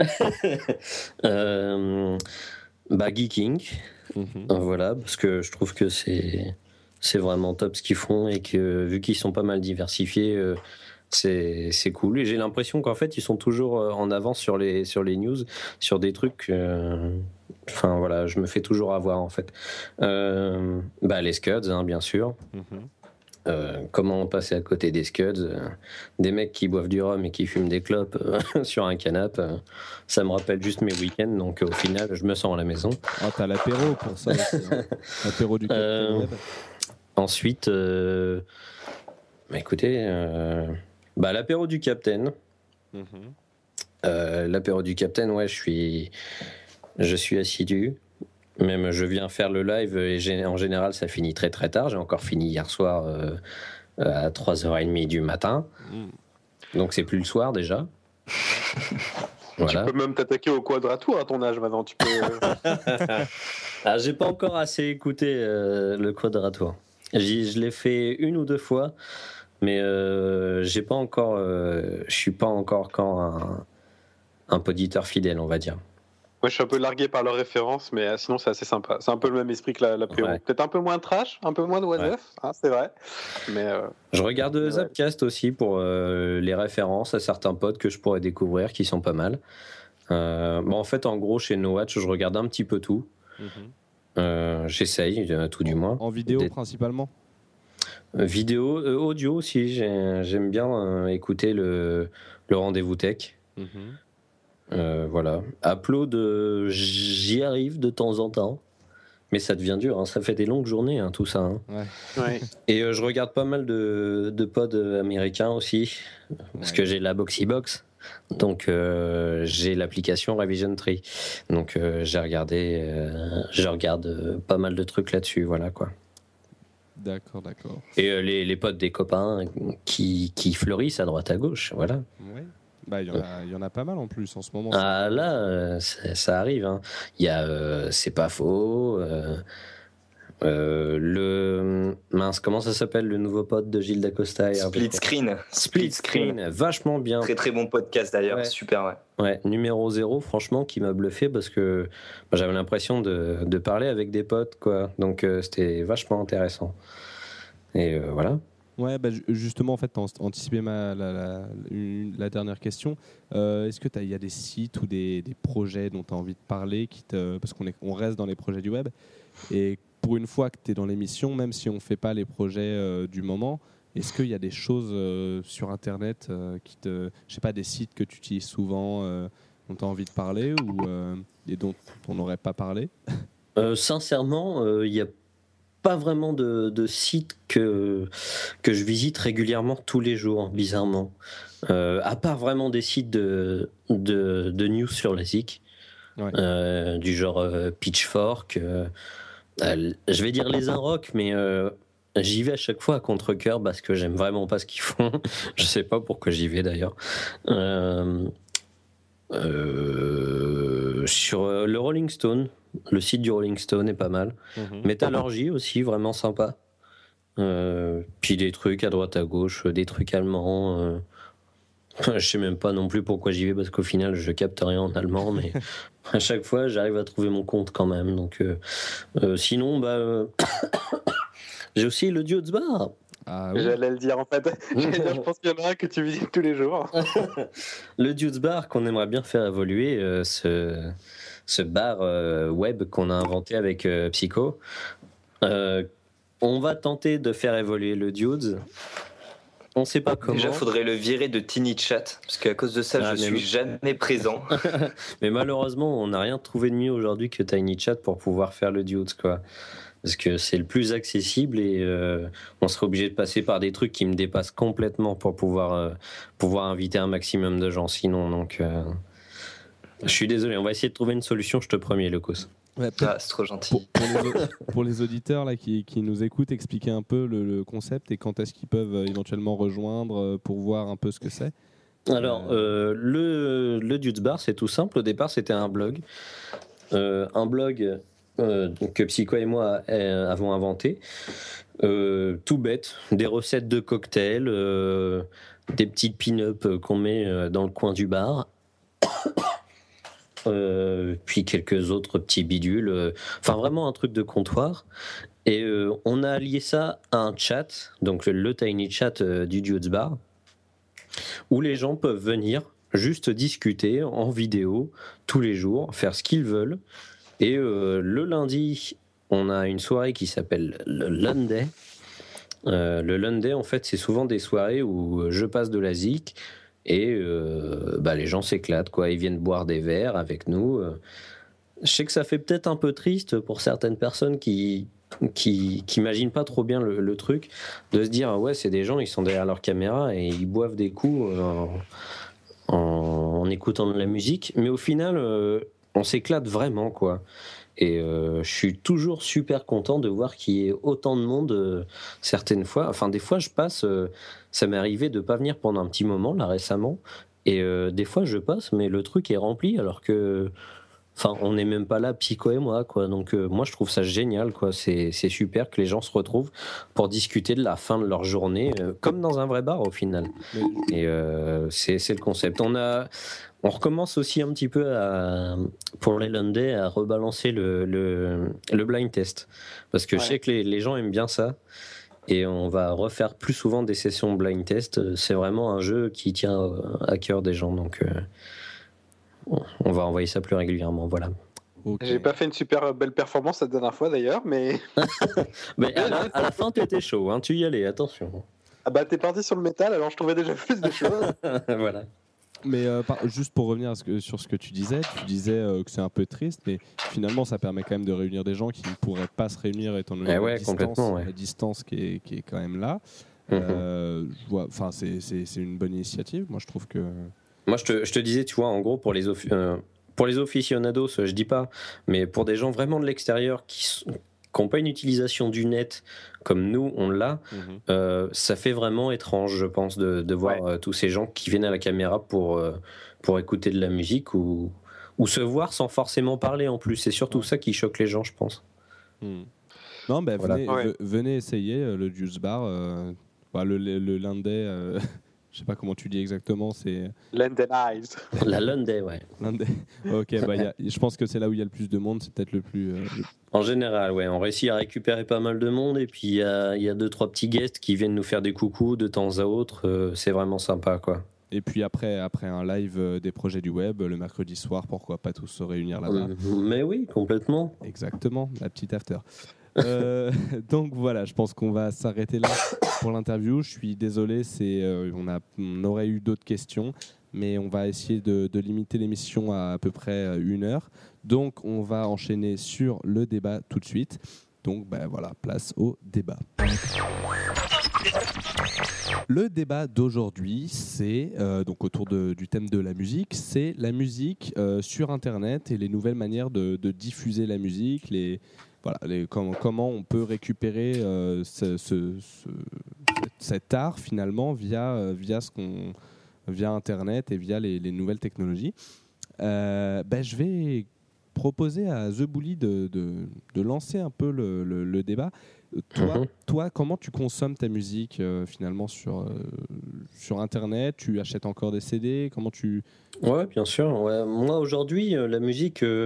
euh, bah, Geeking. Mm-hmm. Voilà, parce que je trouve que c'est, c'est vraiment top ce qu'ils font et que vu qu'ils sont pas mal diversifiés, euh, c'est, c'est cool. Et j'ai l'impression qu'en fait, ils sont toujours en avance sur les, sur les news, sur des trucs. Euh, enfin voilà, je me fais toujours avoir en fait. Euh, bah, les Scuds, hein, bien sûr. Mm-hmm. Euh, comment passer à côté des Scuds, euh, des mecs qui boivent du rhum et qui fument des clopes euh, sur un canapé, euh, ça me rappelle juste mes week-ends, donc euh, au final je me sens à la maison. Ah, t'as l'apéro pour ça aussi, hein. L'apéro du Captain euh, Web. Ensuite, euh, bah, écoutez, euh, bah, l'apéro du Captain. Mm-hmm. Euh, l'apéro du Captain, ouais, je suis, je suis assidu. Même je viens faire le live et en général ça finit très très tard. J'ai encore fini hier soir euh, à trois heures trente du matin. Mmh. Donc c'est plus le soir déjà. Voilà. Tu peux même t'attaquer au quadratour à ton âge maintenant. Tu peux... ah, j'ai pas encore assez écouté euh, le quadratour. J'y, je l'ai fait une ou deux fois, mais euh, j'ai pas encore, euh, je suis pas encore quand un, un poditeur fidèle, on va dire. Moi, je suis un peu largué par leurs références, mais sinon, c'est assez sympa. C'est un peu le même esprit que la, la P O. Ouais. Peut-être un peu moins trash, un peu moins de What ouais. If, hein, c'est vrai. Mais, euh... Je regarde mais Zapcast ouais. aussi pour euh, les références à certains pods que je pourrais découvrir qui sont pas mal. Euh, bon, en fait, en gros, chez No Watch, je regarde un petit peu tout. Mm-hmm. Euh, j'essaye, tout du moins. En vidéo Des... principalement euh, Vidéo, euh, audio aussi. J'ai, j'aime bien euh, écouter le, le rendez-vous tech. Mm-hmm. Euh, voilà. Upload, euh, j'y arrive de temps en temps, mais ça devient dur. Hein. Ça fait des longues journées, hein, tout ça. Hein. Ouais. Ouais. Et euh, je regarde pas mal de, de pods américains aussi, parce ouais. que j'ai la Boxybox, donc euh, j'ai l'application Revision Tree. Donc euh, j'ai regardé, euh, je regarde euh, pas mal de trucs là-dessus, voilà quoi. D'accord, d'accord. Et euh, les, les pods des copains qui, qui fleurissent à droite à gauche, voilà. Ouais. Bah, il y en a, il y en a pas mal en plus en ce moment. Ah là, euh, ça, ça arrive. Hein. Il y a, euh, c'est pas faux. Euh, euh, le mince, comment ça s'appelle le nouveau pote de Gilles Dacosta? Split Screen. Split Screen, vachement bien. Très très bon podcast d'ailleurs, ouais. super ouais. Ouais, numéro zéro, franchement, qui m'a bluffé parce que bah, j'avais l'impression de, de parler avec des potes, quoi. Donc euh, c'était vachement intéressant. Et euh, voilà. Ouais, bah, justement, en fait, tu as anticipé ma, la, la, une, la dernière question. Euh, est-ce qu'il y a des sites ou des, des projets dont tu as envie de parler qui te, parce qu'on est, on reste dans les projets du web. Et pour une fois que tu es dans l'émission, même si on ne fait pas les projets euh, du moment, est-ce qu'il y a des choses euh, sur Internet euh, qui te. Je sais pas, des sites que tu utilises souvent, euh, dont tu as envie de parler ou, euh, et dont on n'aurait pas parlé euh, Sincèrement, il euh, y a pas vraiment de, de site que, que je visite régulièrement tous les jours, bizarrement. Euh, à part vraiment des sites de, de, de news sur la S I C, ouais. euh, du genre euh, Pitchfork. Euh, euh, je vais dire les Inrock, mais euh, j'y vais à chaque fois à contre-cœur parce que j'aime vraiment pas ce qu'ils font. Je sais pas pourquoi j'y vais d'ailleurs. Euh, euh, sur le Rolling Stone, le site du Rolling Stone est pas mal. Mm-hmm. Métallurgie aussi, vraiment sympa. Euh, puis des trucs à droite à gauche, des trucs allemands. Euh, je sais même pas non plus pourquoi j'y vais parce qu'au final je capte rien en allemand, mais à chaque fois j'arrive à trouver mon compte quand même. Donc euh, euh, sinon, bah. Euh... J'ai aussi le Dudes-Bar. Ah, oui. J'allais le dire en fait. Dire, je pense qu'il y en a un que tu visites tous les jours. Le Dudes-Bar qu'on aimerait bien faire évoluer, euh, ce, ce bar euh, web qu'on a inventé avec euh, Psycho. Euh, on va tenter de faire évoluer le Dudes. On ne sait pas comment. Déjà, il faudrait le virer de Tiny Chat, parce qu'à cause de ça, ah, je suis jamais présent. Mais malheureusement, on n'a rien trouvé de mieux aujourd'hui que Tiny Chat pour pouvoir faire le Dudes, quoi. Parce que c'est le plus accessible et euh, on serait obligé de passer par des trucs qui me dépassent complètement pour pouvoir, euh, pouvoir inviter un maximum de gens sinon. Donc, euh, je suis désolé, on va essayer de trouver une solution, je te promets, Locos. Ouais, ah, c'est trop gentil. Pour, pour, les, pour les auditeurs là, qui, qui nous écoutent, expliquer un peu le, le concept et quand est-ce qu'ils peuvent éventuellement rejoindre pour voir un peu ce que c'est. Alors, euh, le, le Dudes Bar, c'est tout simple. Au départ, c'était un blog. Euh, un blog... Euh, que Psycho et moi euh, avons inventé, euh, tout bête, des recettes de cocktails, euh, des petites pin-up qu'on met euh, dans le coin du bar, euh, puis quelques autres petits bidules, euh, enfin vraiment un truc de comptoir. Et euh, on a allié ça à un chat, donc le, le tiny chat euh, du Dudes Bar, où les gens peuvent venir juste discuter en vidéo tous les jours, faire ce qu'ils veulent. Et euh, le lundi, on a une soirée qui s'appelle le Lunday. Euh, le Lunday, en fait, c'est souvent des soirées où je passe de la zik et euh, bah, les gens s'éclatent, quoi. Ils viennent boire des verres avec nous. Je sais que ça fait peut-être un peu triste pour certaines personnes qui qui n'imaginent pas trop bien le, le truc, de se dire ouais, c'est des gens, ils sont derrière leur caméra et ils boivent des coups en, en, en écoutant de la musique. Mais au final... Euh, on s'éclate vraiment, quoi. Et euh, je suis toujours super content de voir qu'il y ait autant de monde euh, certaines fois. Enfin, des fois, je passe... Euh, ça m'est arrivé de ne pas venir pendant un petit moment, là, récemment. Et euh, des fois, je passe, mais le truc est rempli, alors que... Enfin, on n'est même pas là, Psycho et moi, quoi. Donc, euh, moi, je trouve ça génial, quoi. C'est, c'est super que les gens se retrouvent pour discuter de la fin de leur journée, euh, comme dans un vrai bar, au final. Et euh, c'est, c'est le concept. On a... On recommence aussi un petit peu à, pour les Lundais à rebalancer le, le, le blind test. Parce que ouais. Je sais que les, les gens aiment bien ça. Et on va refaire plus souvent des sessions blind test. C'est vraiment un jeu qui tient à cœur des gens. Donc euh, on va envoyer ça plus régulièrement. Voilà. Okay. J'ai pas fait une super belle performance la dernière fois d'ailleurs, mais. mais à la, à la fin, t'étais chaud. Hein, tu y allais, attention. Ah bah t'es parti sur le métal, alors je trouvais déjà plus de choses. Voilà. Mais euh, par, juste pour revenir à ce que, sur ce que tu disais, tu disais euh, que c'est un peu triste, mais finalement ça permet quand même de réunir des gens qui ne pourraient pas se réunir étant donné eh ouais, la, distance, ouais. la distance qui est, qui est quand même là. Mm-hmm. Euh, je vois, enfin c'est, c'est, c'est une bonne initiative. Moi je trouve que. Moi je te, je te disais, tu vois, en gros pour les offi- euh, pour les aficionados, je dis pas, mais pour des gens vraiment de l'extérieur qui sont qui n'ont pas une utilisation du net comme nous, on l'a, mmh. euh, ça fait vraiment étrange, je pense, de, de voir ouais. euh, tous ces gens qui viennent à la caméra pour, euh, pour écouter de la musique ou, ou se voir sans forcément parler en plus. C'est surtout ouais. ça qui choque les gens, je pense. Mmh. Non, ben bah, venez, voilà. ouais. venez essayer euh, le Dudes Bar, euh, bah, le, le, le Lunday... Euh je sais pas comment tu dis exactement, c'est... Lunday Eyes. La Lunday, ouais. Lunday. Ok, bah, y a, je pense que c'est là où il y a le plus de monde, c'est peut-être le plus... Euh, le... En général, ouais, on réussit à récupérer pas mal de monde, et puis il y a, y a deux, trois petits guests qui viennent nous faire des coucous de temps à autre, euh, c'est vraiment sympa, quoi. Et puis après, après un live euh, des projets du web, le mercredi soir, pourquoi pas tous se réunir là-bas. Euh, mais oui, complètement. Exactement, la petite after. euh, donc voilà, je pense qu'on va s'arrêter là pour l'interview. Je suis désolé, c'est, euh, on, a, on aurait eu d'autres questions, mais on va essayer de, de limiter l'émission à à peu près une heure. Donc on va enchaîner sur le débat tout de suite. Donc ben, voilà, place au débat. Le débat d'aujourd'hui, c'est euh, donc autour de, du thème de la musique, c'est la musique euh, sur Internet et les nouvelles manières de, de diffuser la musique, les, voilà, les, comment, comment on peut récupérer euh, ce, ce, ce, cet art finalement via, euh, via, ce qu'on, via Internet et via les, les nouvelles technologies. Euh, ben, je vais proposer à The Bully de, de, de lancer un peu le, le, le débat. Toi, mm-hmm. toi, comment tu consommes ta musique euh, finalement sur, euh, sur Internet? Tu achètes encore des C D? Comment tu... Ouais, bien sûr. Ouais. Moi, aujourd'hui, euh, la musique... Euh...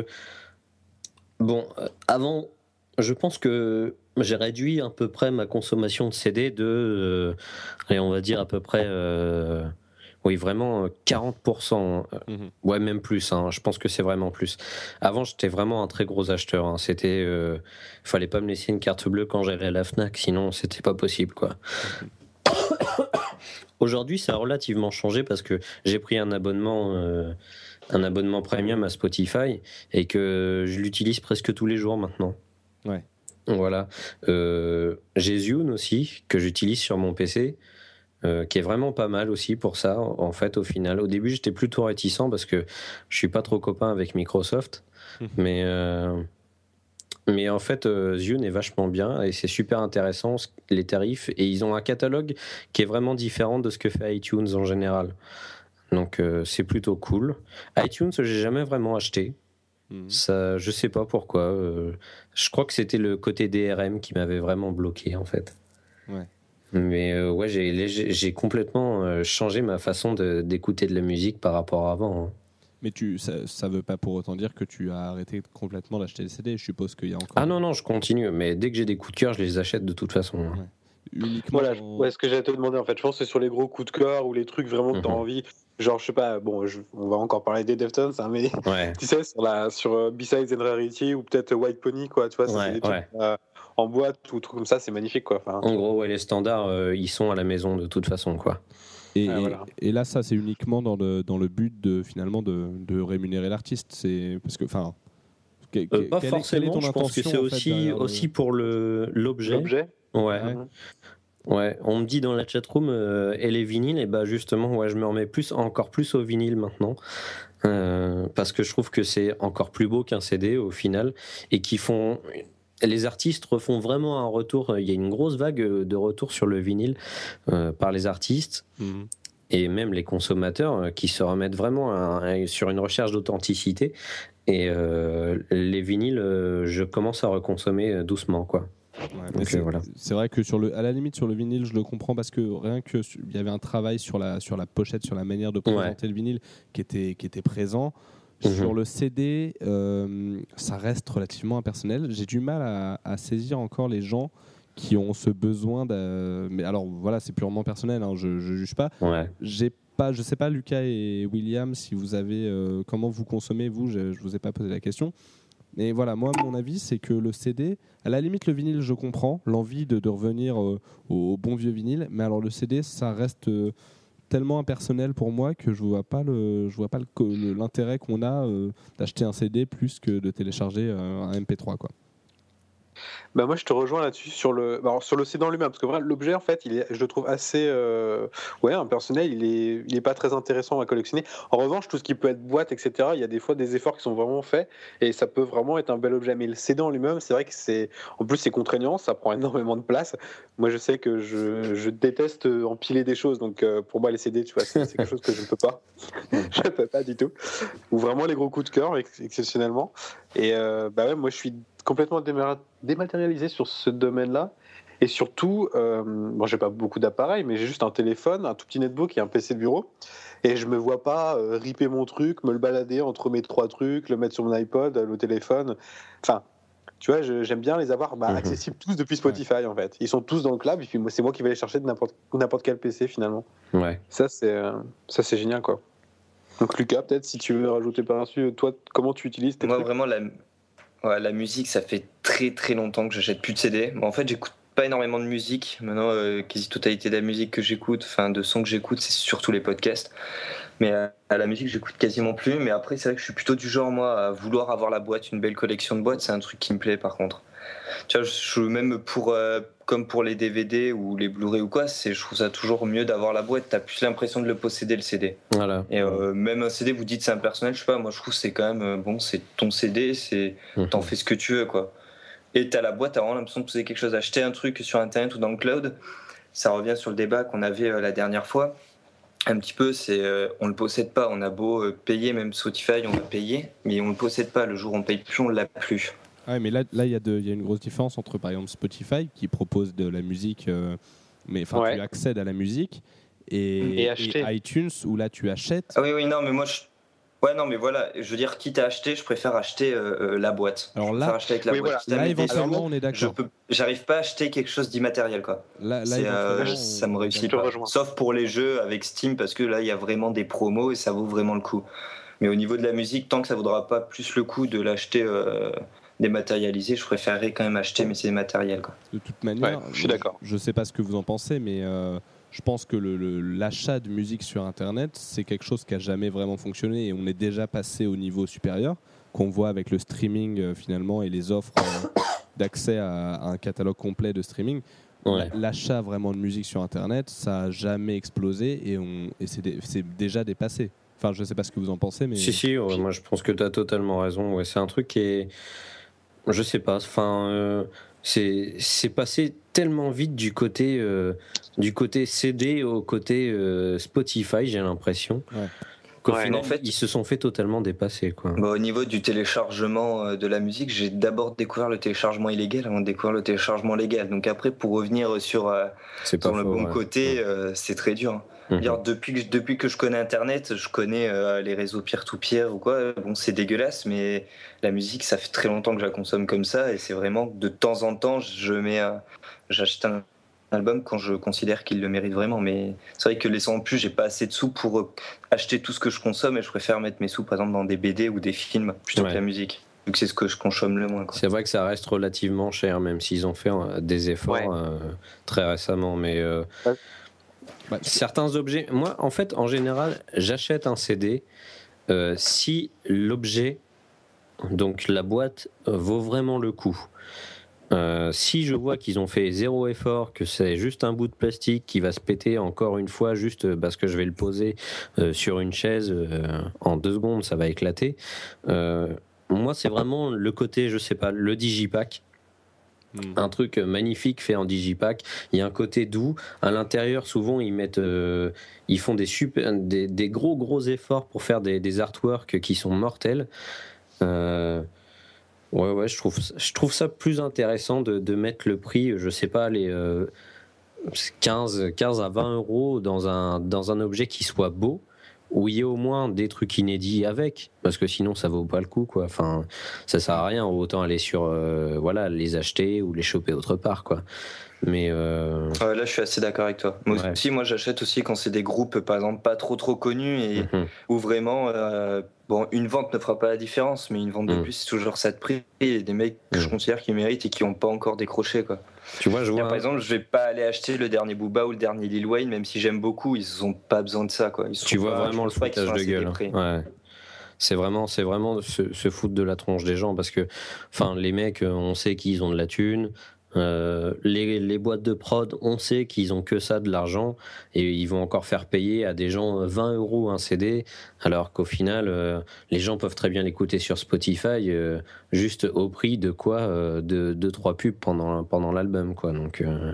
Bon, euh, avant, je pense que j'ai réduit à peu près ma consommation de C D de... Euh, et on va dire à peu près... Euh... Oui, vraiment quarante pour cent. Mmh. Ouais, même plus. Hein. Je pense que c'est vraiment plus. Avant, j'étais vraiment un très gros acheteur. Hein. C'était, euh, fallait pas me laisser une carte bleue quand j'allais à la Fnac, sinon c'était pas possible, quoi. Mmh. Aujourd'hui, ça a relativement changé parce que j'ai pris un abonnement, euh, un abonnement premium à Spotify et que je l'utilise presque tous les jours maintenant. Ouais. Voilà. Euh, j'ai Zune aussi que j'utilise sur mon P C. Euh, qui est vraiment pas mal aussi pour ça, en fait, au final. Au début, j'étais plutôt réticent parce que je suis pas trop copain avec Microsoft, mmh. mais, euh, mais en fait, euh, Zune est vachement bien et c'est super intéressant, les tarifs, et ils ont un catalogue qui est vraiment différent de ce que fait iTunes en général. Donc, euh, c'est plutôt cool. iTunes, j'ai jamais vraiment acheté. Mmh. Ça, je sais pas pourquoi. Euh, je crois que c'était le côté D R M qui m'avait vraiment bloqué, en fait. Ouais. Mais euh, ouais, j'ai, j'ai complètement euh, changé ma façon de, d'écouter de la musique par rapport à avant. Hein. Mais tu, ça ne veut pas pour autant dire que tu as arrêté complètement d'acheter des C D. Je suppose qu'il y a encore... Ah non, non, je continue. Mais dès que j'ai des coups de cœur, je les achète de toute façon. Hein. Ouais. Uniquement... Voilà, en... ouais, ce que j'allais te demander en fait. Je pense que c'est sur les gros coups de cœur ou les trucs vraiment que tu as mm-hmm. envie. Genre, je sais pas, bon, je, on va encore parler des Deftones, hein, mais ouais. tu sais, sur, la, sur uh, Besides and Rarity ou peut-être White Pony, quoi, tu vois, ça, ouais, c'est des trucs... ouais. Euh, en boîte ou trucs comme ça, c'est magnifique, quoi. Enfin, en gros, ouais, les standards, euh, ils sont à la maison de toute façon, quoi. Et, ah, voilà. et, et là, ça, c'est uniquement dans le, dans le but de finalement de, de rémunérer l'artiste. C'est parce que, enfin, que, euh, pas forcément. Est, est je pense que c'est aussi, aussi le... pour le l'objet. L'objet. Ouais. ouais. Ouais. On me dit dans la chatroom, euh, et les vinyles, et bah justement, ouais, je me remets plus, encore plus au vinyle maintenant. Euh, parce que je trouve que c'est encore plus beau qu'un C D au final et qui font. Les artistes refont vraiment un retour. Il y a une grosse vague de retour sur le vinyle euh, par les artistes mmh. et même les consommateurs euh, qui se remettent vraiment à, à, sur une recherche d'authenticité. Et euh, les vinyles, euh, je commence à reconsommer doucement, quoi. Ouais, Donc, c'est, euh, voilà. c'est vrai que sur le, à la limite sur le vinyle, je le comprends parce que rien que il y avait un travail sur la sur la pochette, sur la manière de présenter ouais. le vinyle qui était qui était présent. Mmh. Sur le C D, euh, ça reste relativement impersonnel. J'ai du mal à, à saisir encore les gens qui ont ce besoin de... Mais alors voilà, c'est purement personnel, hein, je ne juge pas. Ouais. J'ai pas. Je ne sais pas, Lucas et William, si vous avez... Euh, comment vous consommez, vous, je ne vous ai pas posé la question. Mais voilà, moi, mon avis, c'est que le C D, à la limite, le vinyle, je comprends, l'envie de, de revenir euh, au, au bon vieux vinyle, mais alors le C D, ça reste... Euh, tellement impersonnel pour moi que je vois pas le je vois pas le, le, l'intérêt qu'on a euh, d'acheter un C D plus que de télécharger euh, un M P trois, quoi. Bah moi je te rejoins là-dessus sur le alors, sur le C D en lui-même parce que vraiment l'objet en fait il est je le trouve assez euh, ouais impersonnel, il est il est pas très intéressant à collectionner. En revanche tout ce qui peut être boîte etc, il y a des fois des efforts qui sont vraiment faits et ça peut vraiment être un bel objet, mais le C D en lui-même c'est vrai que c'est en plus c'est contraignant, ça prend énormément de place. Moi je sais que je, je déteste empiler des choses, donc euh, pour moi les C D tu vois c'est, c'est quelque chose que je ne peux pas je ne peux pas du tout, ou vraiment les gros coups de cœur ex- exceptionnellement et euh, bah ouais moi je suis complètement dématérialisé sur ce domaine-là. Et surtout, euh, bon, j'ai pas beaucoup d'appareils, mais j'ai juste un téléphone, un tout petit netbook et un P C de bureau. Et je me vois pas euh, ripper mon truc, me le balader entre mes trois trucs, le mettre sur mon iPod, le téléphone. Enfin, tu vois, je, j'aime bien les avoir bah, accessibles tous depuis Spotify, ouais. en fait. Ils sont tous dans le cloud, et puis moi, c'est moi qui vais les chercher de n'importe, n'importe quel P C, finalement. Ouais. Ça, c'est, euh, ça, c'est génial, quoi. Donc, Lucas, peut-être, si tu veux rajouter par-dessus, toi, comment tu utilises tes Moi, trucs ? vraiment, la... Ouais, la musique, ça fait très très longtemps que j'achète plus de C D. Bon, en fait, j'écoute pas énormément de musique. Maintenant, euh, quasi totalité de la musique que j'écoute, enfin de sons que j'écoute, c'est surtout les podcasts. Mais euh, à la musique, j'écoute quasiment plus. Mais après, c'est vrai que je suis plutôt du genre, moi, à vouloir avoir la boîte, une belle collection de boîtes. C'est un truc qui me plaît, par contre. Tu vois, je, même pour, euh, comme pour les D V D ou les Blu-ray ou quoi, c'est, je trouve ça toujours mieux d'avoir la boîte. T'as plus l'impression de le posséder, le C D. Voilà. Et euh, même un C D, vous dites c'est impersonnel, je sais pas, moi je trouve que c'est quand même, euh, bon, c'est ton C D, c'est, Mm-hmm. t'en fais ce que tu veux, quoi. Et t'as la boîte, t'as vraiment l'impression de poser quelque chose, acheter un truc sur Internet ou dans le cloud. Ça revient sur le débat qu'on avait euh, la dernière fois. Un petit peu, c'est euh, on le possède pas. On a beau euh, payer, même Spotify, on va payer, mais on le possède pas. Le jour où on paye plus, on l'a plus. Ouais, mais là, là, il y a de, il y a une grosse différence entre, par exemple, Spotify qui propose de la musique, euh, mais enfin, Ouais. tu accèdes à la musique, et, Et acheter. et iTunes où là, tu achètes. Ah oui, oui, non, mais moi, je... ouais, non, mais voilà, je veux dire, quitte à acheter, je préfère acheter euh, euh, la boîte. Alors je là- préfère acheter avec la Oui, boîte. voilà. Quitte à Là, mettre des éventuellement, sous, on est d'accord. Je peux, j'arrive pas à acheter quelque chose d'immatériel, quoi. Là, là, C'est, euh, éventuellement, ça me on est réussit Je te pas. rejoins. Sauf pour les jeux avec Steam, parce que là, il y a vraiment des promos et ça vaut vraiment le coup. Mais au niveau de la musique, tant que ça vaudra pas plus le coup de l'acheter euh, dématérialisé, je préférerais quand même acheter, mais c'est dématériel, quoi. De toute manière, Ouais, je suis d'accord. Je sais pas ce que vous en pensez, mais euh, je pense que le, le- l'achat de musique sur Internet, c'est quelque chose qui a jamais vraiment fonctionné, et on est déjà passé au niveau supérieur, qu'on voit avec le streaming euh, finalement et les offres euh, d'accès à, à un catalogue complet de streaming. Ouais. L'achat vraiment de musique sur Internet, ça a jamais explosé, et, on, et c'est, dé- c'est déjà dépassé. Enfin, je sais pas ce que vous en pensez, mais Si, si, ouais, moi je pense que tu as totalement raison. Ouais, c'est un truc qui est. Je sais pas, enfin. euh, c'est, c'est passé tellement vite du côté, euh, du côté C D au côté euh, Spotify, j'ai l'impression. Ouais. Qu'au Ouais, final, en fait- ils se sont fait totalement dépasser, quoi. Bah, au niveau du téléchargement euh, de la musique, j'ai d'abord découvert le téléchargement illégal avant de découvrir le téléchargement légal. Donc après, pour revenir sur, euh, C'est pas sur le faux, bon ouais. côté, euh, c'est très dur. hein. Mhm. Dire, depuis, que, depuis que je connais Internet, je connais euh, les réseaux peer-to-peer ou quoi. Bon, c'est dégueulasse, mais la musique, ça fait très longtemps que je la consomme comme ça. Et c'est vraiment que de temps en temps, je mets, euh, j'achète un album quand je considère qu'il le mérite vraiment. Mais c'est vrai que laissant en plus, j'ai pas assez de sous pour euh, acheter tout ce que je consomme et je préfère mettre mes sous, par exemple, dans des B D ou des films plutôt Ouais. que la musique. Vu que c'est ce que je consomme le moins. Quoi. C'est vrai que ça reste relativement cher, même s'ils ont fait euh, des efforts Ouais. euh, très récemment. Mais euh, Ouais. Bah, c'est- certains objets, moi, en fait, en général, j'achète un C D euh, si l'objet, donc la boîte, euh, vaut vraiment le coup. Euh, si je vois qu'ils ont fait zéro effort, que c'est juste un bout de plastique qui va se péter encore une fois juste parce que je vais le poser euh, sur une chaise euh, en deux secondes, ça va éclater. Euh, moi, c'est vraiment le côté, je sais pas, le digipack. Hmm. Un truc magnifique fait en digipack. Il y a un côté doux. À l'intérieur, souvent, ils mettent, euh, ils font des super, des, des gros gros efforts pour faire des, des artworks qui sont mortels. Euh, ouais, ouais, je trouve, je trouve ça plus intéressant de, de mettre le prix, je sais pas, les euh, quinze, quinze à vingt euros dans un, dans un objet qui soit beau, où il y ait au moins des trucs inédits avec, parce que sinon ça vaut pas le coup, quoi. Enfin, ça sert à rien, autant aller sur, euh, voilà, les acheter ou les choper autre part, quoi. Mais euh, Ouais, là, je suis assez d'accord avec toi. Moi Ouais. aussi, moi, j'achète aussi quand c'est des groupes, par exemple, pas trop trop connus et mhm. où vraiment, euh, bon, une vente ne fera pas la différence, mais une vente de Mm. plus, c'est toujours ça de prix. Et des mecs que je Mm. considère qui méritent et qui n'ont pas encore décroché, quoi. Tu vois, je vois. Par exemple, je vais pas aller acheter le dernier Booba ou le dernier Lil Wayne, même si j'aime beaucoup, ils ont pas besoin de ça, quoi. Ils Tu sont vois pas- vraiment le je pense pas qu'ils foutage sont de assez gueule. déprés. Ouais. C'est vraiment, c'est vraiment se, se foutre de la tronche des gens parce que, enfin, les mecs, euh, on sait qu'ils ont de la thune. Euh, les, les boîtes de prod, on sait qu'ils ont que ça de l'argent et ils vont encore faire payer à des gens vingt euros un C D, alors qu'au final, euh, les gens peuvent très bien l'écouter sur Spotify euh, juste au prix de quoi, euh, de deux trois pubs pendant pendant l'album, quoi. Donc euh,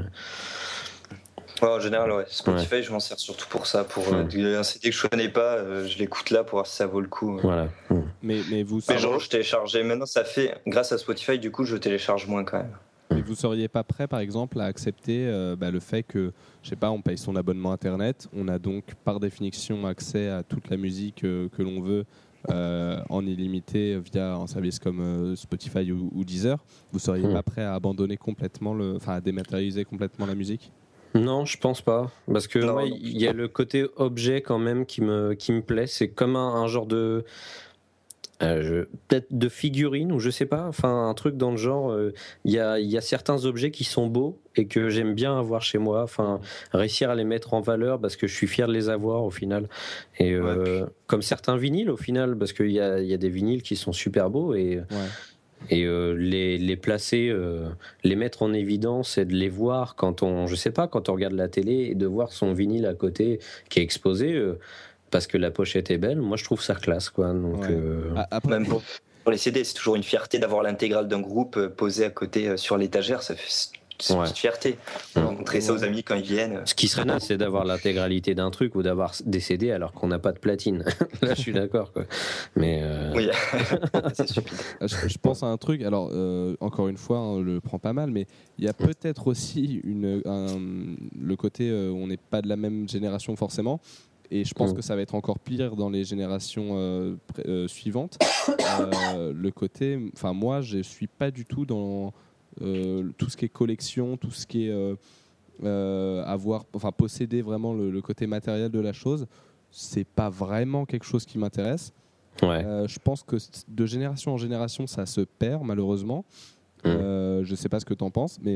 Ouais, en général, ouais. Spotify, je m'en sers surtout pour ça. Pour euh, Ouais. un C D que je connais pas, euh, je l'écoute là pour voir si ça vaut le coup. voilà. Mm. mais, mais, vous, Mais ser- genre, je téléchargeais. Maintenant, ça fait. Grâce à Spotify, du coup, je télécharge moins quand même. mais vous seriez pas prêt, par exemple, à accepter euh, bah, le fait que, je sais pas, on paye son abonnement Internet, on a donc par définition accès à toute la musique euh, que l'on veut euh, en illimité via un service comme euh, Spotify ou, ou Deezer. Vous seriez Hmm. pas prêt à abandonner complètement le, enfin à dématérialiser complètement la musique? Non, je pense pas. Parce que Non, moi, non. il y a le côté objet quand même qui me, qui me plaît. C'est comme un, un genre de. euh, je- peut-être de figurine ou je sais pas. Enfin, un truc dans le genre. euh, Il y, a, il y a certains objets qui sont beaux et que j'aime bien avoir chez moi. Enfin, réussir à les mettre en valeur parce que je suis fier de les avoir au final. Et euh, comme certains vinyles au final, parce qu'il y a, il y a des vinyles qui sont super beaux et. Ouais. et euh, les, les placer, euh, les mettre en évidence et de les voir quand on, je sais pas, quand on regarde la télé et de voir son vinyle à côté qui est exposé euh, parce que la pochette est belle. Moi, je trouve ça classe, quoi. Donc, Ouais. euh, Ah, après, Même pour, pour les C D, c'est toujours une fierté d'avoir l'intégrale d'un groupe euh, posé à côté euh, sur l'étagère. Ça fait, c'est une Ouais. petite fierté. Ouais. Montrer ça aux amis quand ils viennent. ce qui serait naze, c'est d'avoir l'intégralité d'un truc ou d'avoir des C D alors qu'on n'a pas de platine. Là, je suis d'accord, quoi. Mais euh, Oui, c'est stupide. je, je pense à un truc. Alors, euh, encore une fois, on le prend pas mal, mais il y a peut-être aussi une, un, le côté euh, où on n'est pas de la même génération forcément. Et je pense Mm. que ça va être encore pire dans les générations euh, pré- euh, suivantes. Euh, le côté, enfin moi, je suis pas du tout dans euh, tout ce qui est collection, tout ce qui est euh, euh, avoir, enfin posséder vraiment le, le côté matériel de la chose. C'est pas vraiment quelque chose qui m'intéresse. ouais. Euh, je pense que c- de génération en génération, ça se perd malheureusement. Mm. Euh, je sais pas ce que tu en penses, mais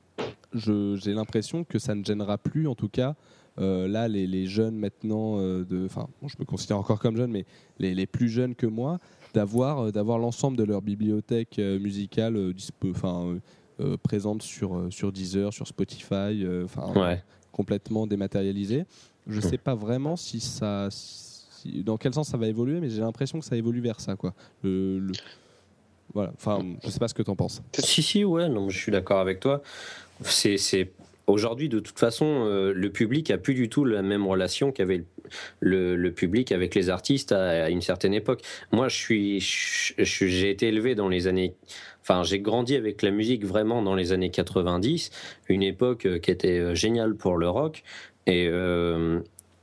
je- j'ai l'impression que ça ne gênera plus, en tout cas. Euh, là, les, les jeunes maintenant, euh, de, enfin, bon, je me considère encore comme jeune, mais les, les plus jeunes que moi, d'avoir, euh, d'avoir l'ensemble de leur bibliothèque euh, musicale euh, dispo- enfin, euh, euh, présente sur, euh, sur Deezer, sur Spotify, euh, enfin, Ouais. complètement dématérialisée. Je sais pas vraiment si ça, si- dans quel sens ça va évoluer, mais j'ai l'impression que ça évolue vers ça, quoi. Le, le- voilà. Enfin, je sais pas ce que tu en penses. Si, si, ouais, non, je suis d'accord avec toi. C'est, c'est... Aujourd'hui, de toute façon, euh, le public a plus du tout la même relation qu'avait le, le public avec les artistes à, à une certaine époque. Moi, je suis, je, je- j'ai été élevé dans les années, enfin, j'ai grandi avec la musique vraiment dans les années quatre-vingt-dix, une époque euh, qui était euh, géniale pour le rock, et euh,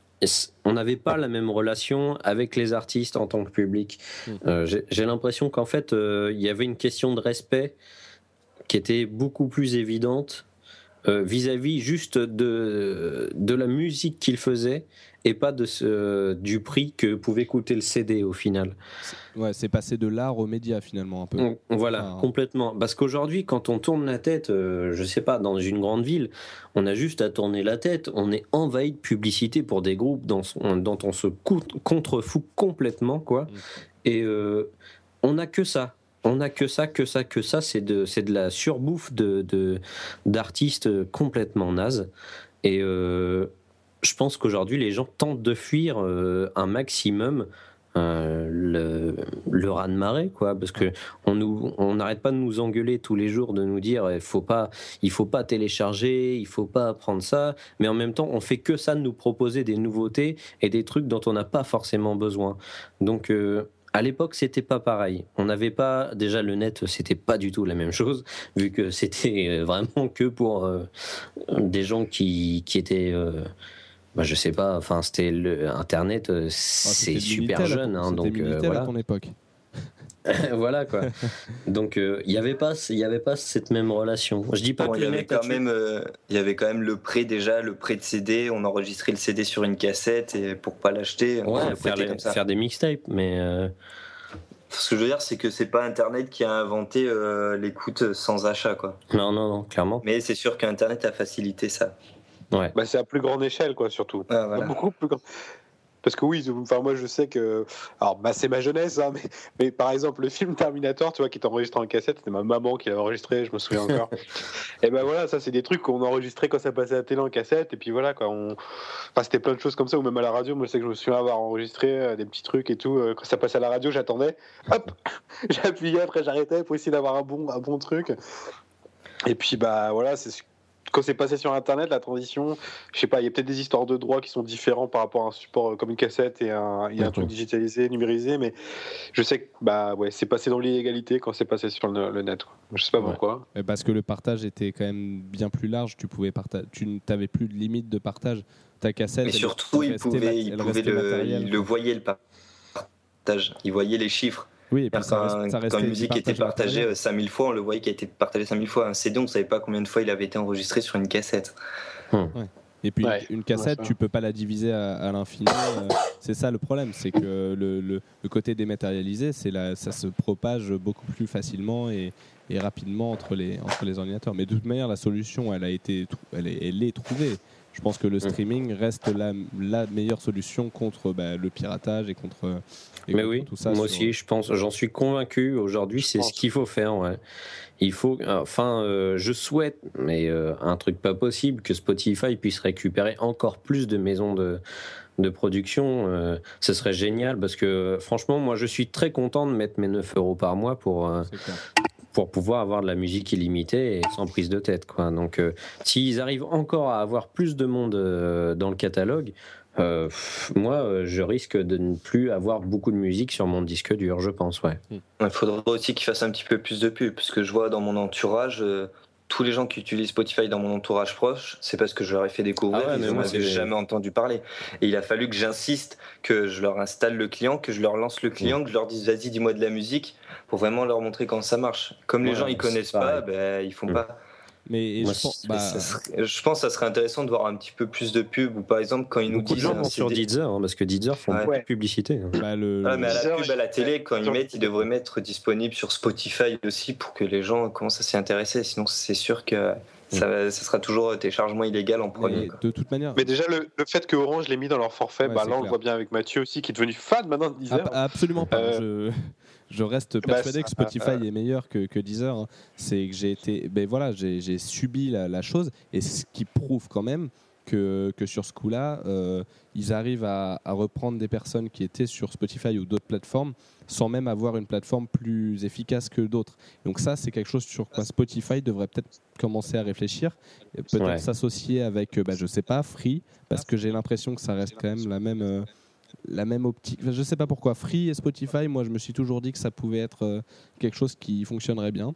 on n'avait pas la même relation avec les artistes en tant que public. Mm. Euh, j'ai, j'ai l'impression qu'en fait, euh, il y avait une question de respect qui était beaucoup plus évidente euh, vis-à-vis juste de, de la musique qu'il faisait et pas de ce, du prix que pouvait coûter le C D au final. C'est- Ouais, c'est passé de l'art aux médias finalement un peu. On- Voilà, Enfin, complètement. Parce qu'aujourd'hui, quand on tourne la tête, euh, je sais pas, dans une grande ville, on a juste à tourner la tête. On est envahi de publicité pour des groupes dont, on- dont on se cou- contrefout complètement, quoi. Mm. Et euh, on n'a que ça. On n'a que ça, que ça, que ça. C'est de, c'est de la surbouffe de, de, d'artistes complètement nazes. Et euh, je pense qu'aujourd'hui, les gens tentent de fuir euh, un maximum euh, le, le raz-de-marée, quoi, parce que on nous, on n'arrête pas de nous engueuler tous les jours, de nous dire il faut pas, il faut pas télécharger, il faut pas prendre ça, mais en même temps, on fait que ça de nous proposer des nouveautés et des trucs dont on n'a pas forcément besoin. Donc euh, à l'époque, c'était pas pareil. On n'avait pas déjà le net, c'était pas du tout la même chose, vu que c'était vraiment que pour euh, des gens qui, qui étaient euh, bah, je sais pas, enfin c'était le Internet, euh, ah, c'est c'était super Minitel à jeune, ton- hein, c'était donc euh, Minitel à voilà, ton époque. voilà quoi. Donc il y avait pas, il y avait pas cette même relation. Je dis pas Bon, que il y le avait net a quand tué- même, euh, il y avait quand même le prêt déjà, le prêt de C D. On enregistrait le C D sur une cassette et pour pas l'acheter, on ouais, le faire, prêtait les- comme ça. faire des mixtapes, mais euh, Ce que je veux dire, c'est que c'est pas Internet qui a inventé euh, l'écoute sans achat, quoi. non, non, non, clairement. Mais c'est sûr qu'Internet a facilité ça. Ouais. Bah, c'est à plus grande échelle, quoi, surtout. Ah, voilà. Beaucoup plus grand. Parce que oui, enfin moi je sais que, alors bah, c'est ma jeunesse, hein, mais, mais par exemple le film Terminator, tu vois, qui est enregistré en cassette, c'était ma maman qui l'a enregistré, je me souviens encore. Et ben voilà, ça c'est des trucs qu'on enregistrait quand ça passait à la télé en cassette, et puis voilà quoi. On... Enfin, c'était plein de choses comme ça, ou même à la radio. Moi je sais que je me souviens avoir enregistré euh, des petits trucs et tout. Euh, quand ça passait à la radio, j'attendais, hop, j'appuyais, après j'arrêtais pour essayer d'avoir un bon, un bon truc. Et puis bah voilà, c'est quand c'est passé sur Internet, la transition, je sais pas, il y a peut-être des histoires de droits qui sont différents par rapport à un support comme une cassette et un, et un truc digitalisé, numérisé, mais je sais que bah ouais, c'est passé dans l'illégalité quand c'est passé sur le, le net. Quoi. Je sais pas Ouais. pourquoi. Et parce que le partage était quand même bien plus large, tu pouvais parta- tu n'avais plus de limite de partage. Ta cassette, Mais elle- surtout, elle il restait pouvait, mat- il elle pouvait restait le, matérielle. il le voyait le partage, il voyait les chiffres. Oui, et puis ça, Quand, reste- ça quand restait une du musique était partage partagée matériel. cinq mille fois, on le voyait qui a été partagé cinq mille fois. Un C D, on ne savait pas combien de fois il avait été enregistré sur une cassette. Et puis Ouais. une cassette, Ouais, ça. tu peux pas la diviser à, à l'infini. euh, c'est ça le problème, c'est que le, le, le côté dématérialisé, c'est la, ça se propage beaucoup plus facilement et, et rapidement entre les, entre les ordinateurs. Mais de toute manière, la solution, elle a été, trou- elle est, elle est trouvée. Je pense que le streaming reste la, la meilleure solution contre bah, le piratage et contre, et Mais contre oui, tout ça. moi sur... aussi, je pense, j'en suis convaincu. Aujourd'hui, Je c'est pense. ce qu'il faut faire. Ouais. Il faut, enfin, euh, je souhaite, mais euh, un truc pas possible, que Spotify puisse récupérer encore plus de maisons de, de production. Euh, ce serait génial parce que, franchement, moi, je suis très content de mettre mes neuf euros par mois pour. Euh, pour pouvoir avoir de la musique illimitée et sans prise de tête, quoi. Donc, euh, s'ils arrivent encore à avoir plus de monde euh, dans le catalogue, euh, pff, moi, euh, je risque de ne plus avoir beaucoup de musique sur mon disque dur, je pense, ouais. Il faudra aussi qu'ils fassent un petit peu plus de pub, parce que je vois dans mon entourage, euh, tous les gens qui utilisent Spotify dans mon entourage proche, c'est parce que je leur ai fait découvrir, Ah ouais, mais ils n'en moi, avaient c'est- jamais entendu parler. Et il a fallu que j'insiste, que je leur installe le client, que je leur lance le client, que je leur dise vas-y, dis-moi de la musique, pour vraiment leur montrer comment ça marche. Comme les Ouais, gens ils c'est connaissent pareil. pas, ben, ils font Mm. pas. Mais et Moi, je, pense, c'est- bah, Ça serait- je pense que ça serait intéressant de voir un petit peu plus de pub, ou par exemple quand ils nous Beaucoup de disent gens un vont sur C D. Deezer, hein, parce que Deezer font Ouais. beaucoup de publicité. hein. bah, le, Ah, mais à la Deezer, pub à la télé, quand ils Deezer, mettent, ils devraient mettre disponible sur Spotify aussi pour que les gens commencent à s'y intéresser. Sinon, c'est sûr que ça, va- ça sera toujours téléchargement illégal en premier. mais quoi. de toute manière, Mais déjà, le, le fait que Orange l'ait mis dans leur forfait, Ouais, bah, c'est là on clair. le voit bien avec Mathieu aussi, qui est devenu fan maintenant de Deezer. Ah, absolument pas. Euh, Je, je reste bah, persuadé ça- que Spotify euh, est meilleur que, que Deezer. hein. C'est que j'ai été, ben voilà, j'ai, j'ai subi la, la chose, et ce qui prouve quand même que, que sur ce coup-là, euh, ils arrivent à, à reprendre des personnes qui étaient sur Spotify ou d'autres plateformes sans même avoir une plateforme plus efficace que d'autres. Donc ça, c'est quelque chose sur quoi Spotify devrait peut-être commencer à réfléchir, et peut-être Ouais. s'associer avec, euh, bah, je sais pas, Free, parce que j'ai l'impression que ça reste quand même la même. euh, la même optique. Enfin, je sais pas pourquoi. Free et Spotify, moi, je me suis toujours dit que ça pouvait être euh, quelque chose qui fonctionnerait bien.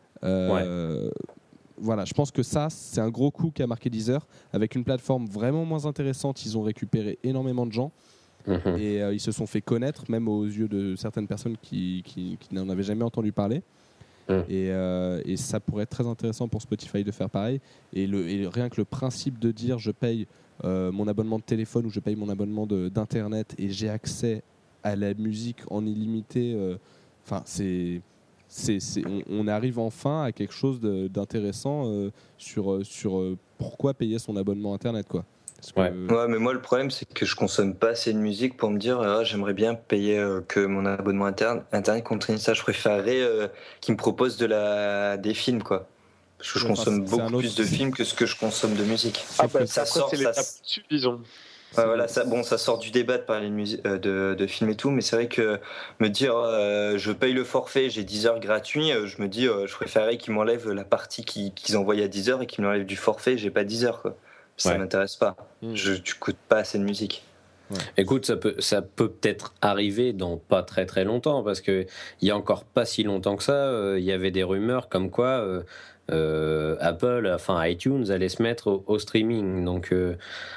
Euh, Voilà, je pense que ça, c'est un gros coup qu'a marqué Deezer. Avec une plateforme vraiment moins intéressante, ils ont récupéré énormément de gens Mhm. et euh, ils se sont fait connaître, même aux yeux de certaines personnes qui, qui, qui n'en avaient jamais entendu parler. Mm. Et, euh, et ça pourrait être très intéressant pour Spotify de faire pareil. Et, le, et rien que le principe de dire je paye euh, mon abonnement de téléphone ou je paye mon abonnement de- d'internet et j'ai accès à la musique en illimité, enfin c'est, c'est, c'est, on, on arrive enfin à quelque chose de- d'intéressant euh, sur, euh, sur euh, pourquoi payer son abonnement internet, quoi. Parce que- Ouais. Ouais, mais moi le problème c'est que je consomme pas assez de musique pour me dire ah, j'aimerais bien payer euh, que mon abonnement interne, internet contienne ça. Je préférerais euh, qu'ils me proposent de la, des films quoi. Parce que je Ouais, consomme enfin, c'est un beaucoup autre- plus de films que ce que je consomme de musique. Ah bah, ça après, sort, c'est ça, l'étape dessus, disons. Ouais, voilà, ça, bon, ça sort du débat de parler de, musi- euh, de, de films et tout, mais c'est vrai que me dire euh, je paye le forfait, j'ai dix heures gratuits, euh, je me dis euh, je préférerais qu'ils m'enlèvent la partie qui- qu'ils envoient à dix heures et qu'ils m'enlèvent du forfait, j'ai pas dix heures quoi. Ça Ouais. m'intéresse pas. Mm. Je, tu coûtes pas assez de musique. Écoute, ça peut, ça peut peut-être arriver dans pas très très longtemps, parce que il y a encore pas si longtemps que ça, euh, il y avait des rumeurs comme quoi euh, euh, Apple, enfin iTunes, allait se mettre au, au streaming, donc euh,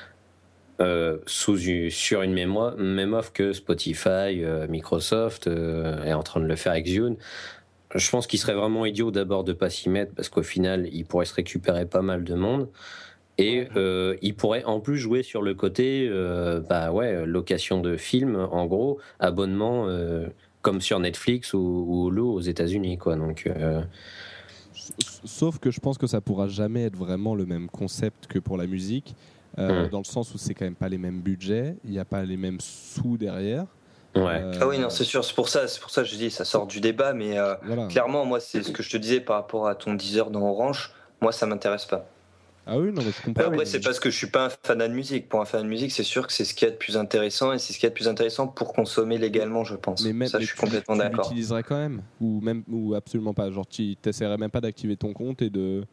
euh, sous une- sur une même, o- même offre que Spotify, euh, Microsoft euh, est en train de le faire avec Zune. Je pense qu'il serait vraiment idiot d'abord de pas s'y mettre, parce qu'au final, il pourrait se récupérer pas mal de monde. Et euh, il pourrait en plus jouer sur le côté, euh, bah ouais, location de films, en gros, abonnement euh, comme sur Netflix ou, ou Hulu aux États-Unis, quoi. Donc, euh, Sauf que je pense que ça pourra jamais être vraiment le même concept que pour la musique, euh, Mm. dans le sens où c'est quand même pas les mêmes budgets, il n'y a pas les mêmes sous derrière. ouais. Euh, Ah oui, non, c'est sûr, c'est pour ça, c'est pour ça que je dis ça sort du débat, mais euh, voilà. clairement, moi, c'est ce que je te disais par rapport à ton dix heures dans Orange, moi, ça m'intéresse pas. Ah oui, non, mais je comprends. Après, mais- c'est parce que je suis pas un fanat de musique. Pour un fan de musique, c'est sûr que c'est ce qu'il y a de plus intéressant et c'est ce qu'il y a de plus intéressant pour consommer légalement, je pense. Mais même, ça, mais je suis tu- complètement tu d'accord. l'utiliserais quand même, ou même, ou absolument pas. Genre, tu n'essaierais même pas d'activer ton compte et de.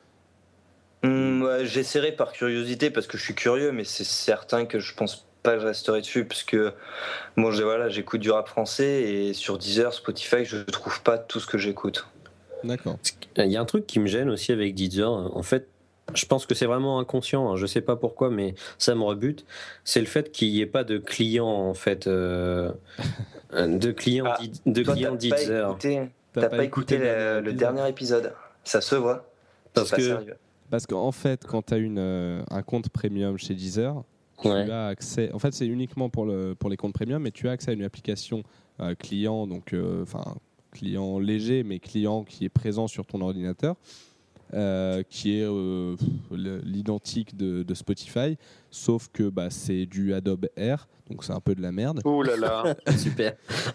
Hum, ouais, j'essaierai par curiosité parce que je suis curieux, mais c'est certain que je pense pas que je resterai dessus parce que bon, j'ai- voilà, j'écoute du rap français et sur Deezer, Spotify, je trouve pas tout ce que j'écoute. D'accord. Il y a un truc qui me gêne aussi avec Deezer. En fait, je pense que c'est vraiment inconscient. hein. Je sais pas pourquoi, mais ça me rebute. C'est le fait qu'il n'y ait pas de clients, en fait, euh, de clients, Ah, Di- de Toi, clients t'as pas Deezer. écouté, T'as t'as pas pas écouté écouté le le, dernier le épisode. dernier épisode. Ça se voit. Parce C'est pas que- sérieux. Parce qu'en fait, quand tu as une, euh, un compte premium chez Deezer, tu Ouais. as accès. En fait, c'est uniquement pour, le, pour les comptes premium, mais tu as accès à une application euh, client, donc euh, enfin client léger, mais client qui est présent sur ton ordinateur. euh, qui est euh, l'identique de, de Spotify, sauf que bah, c'est du Adobe Air, donc c'est un peu de la merde. Ouh là là. Super.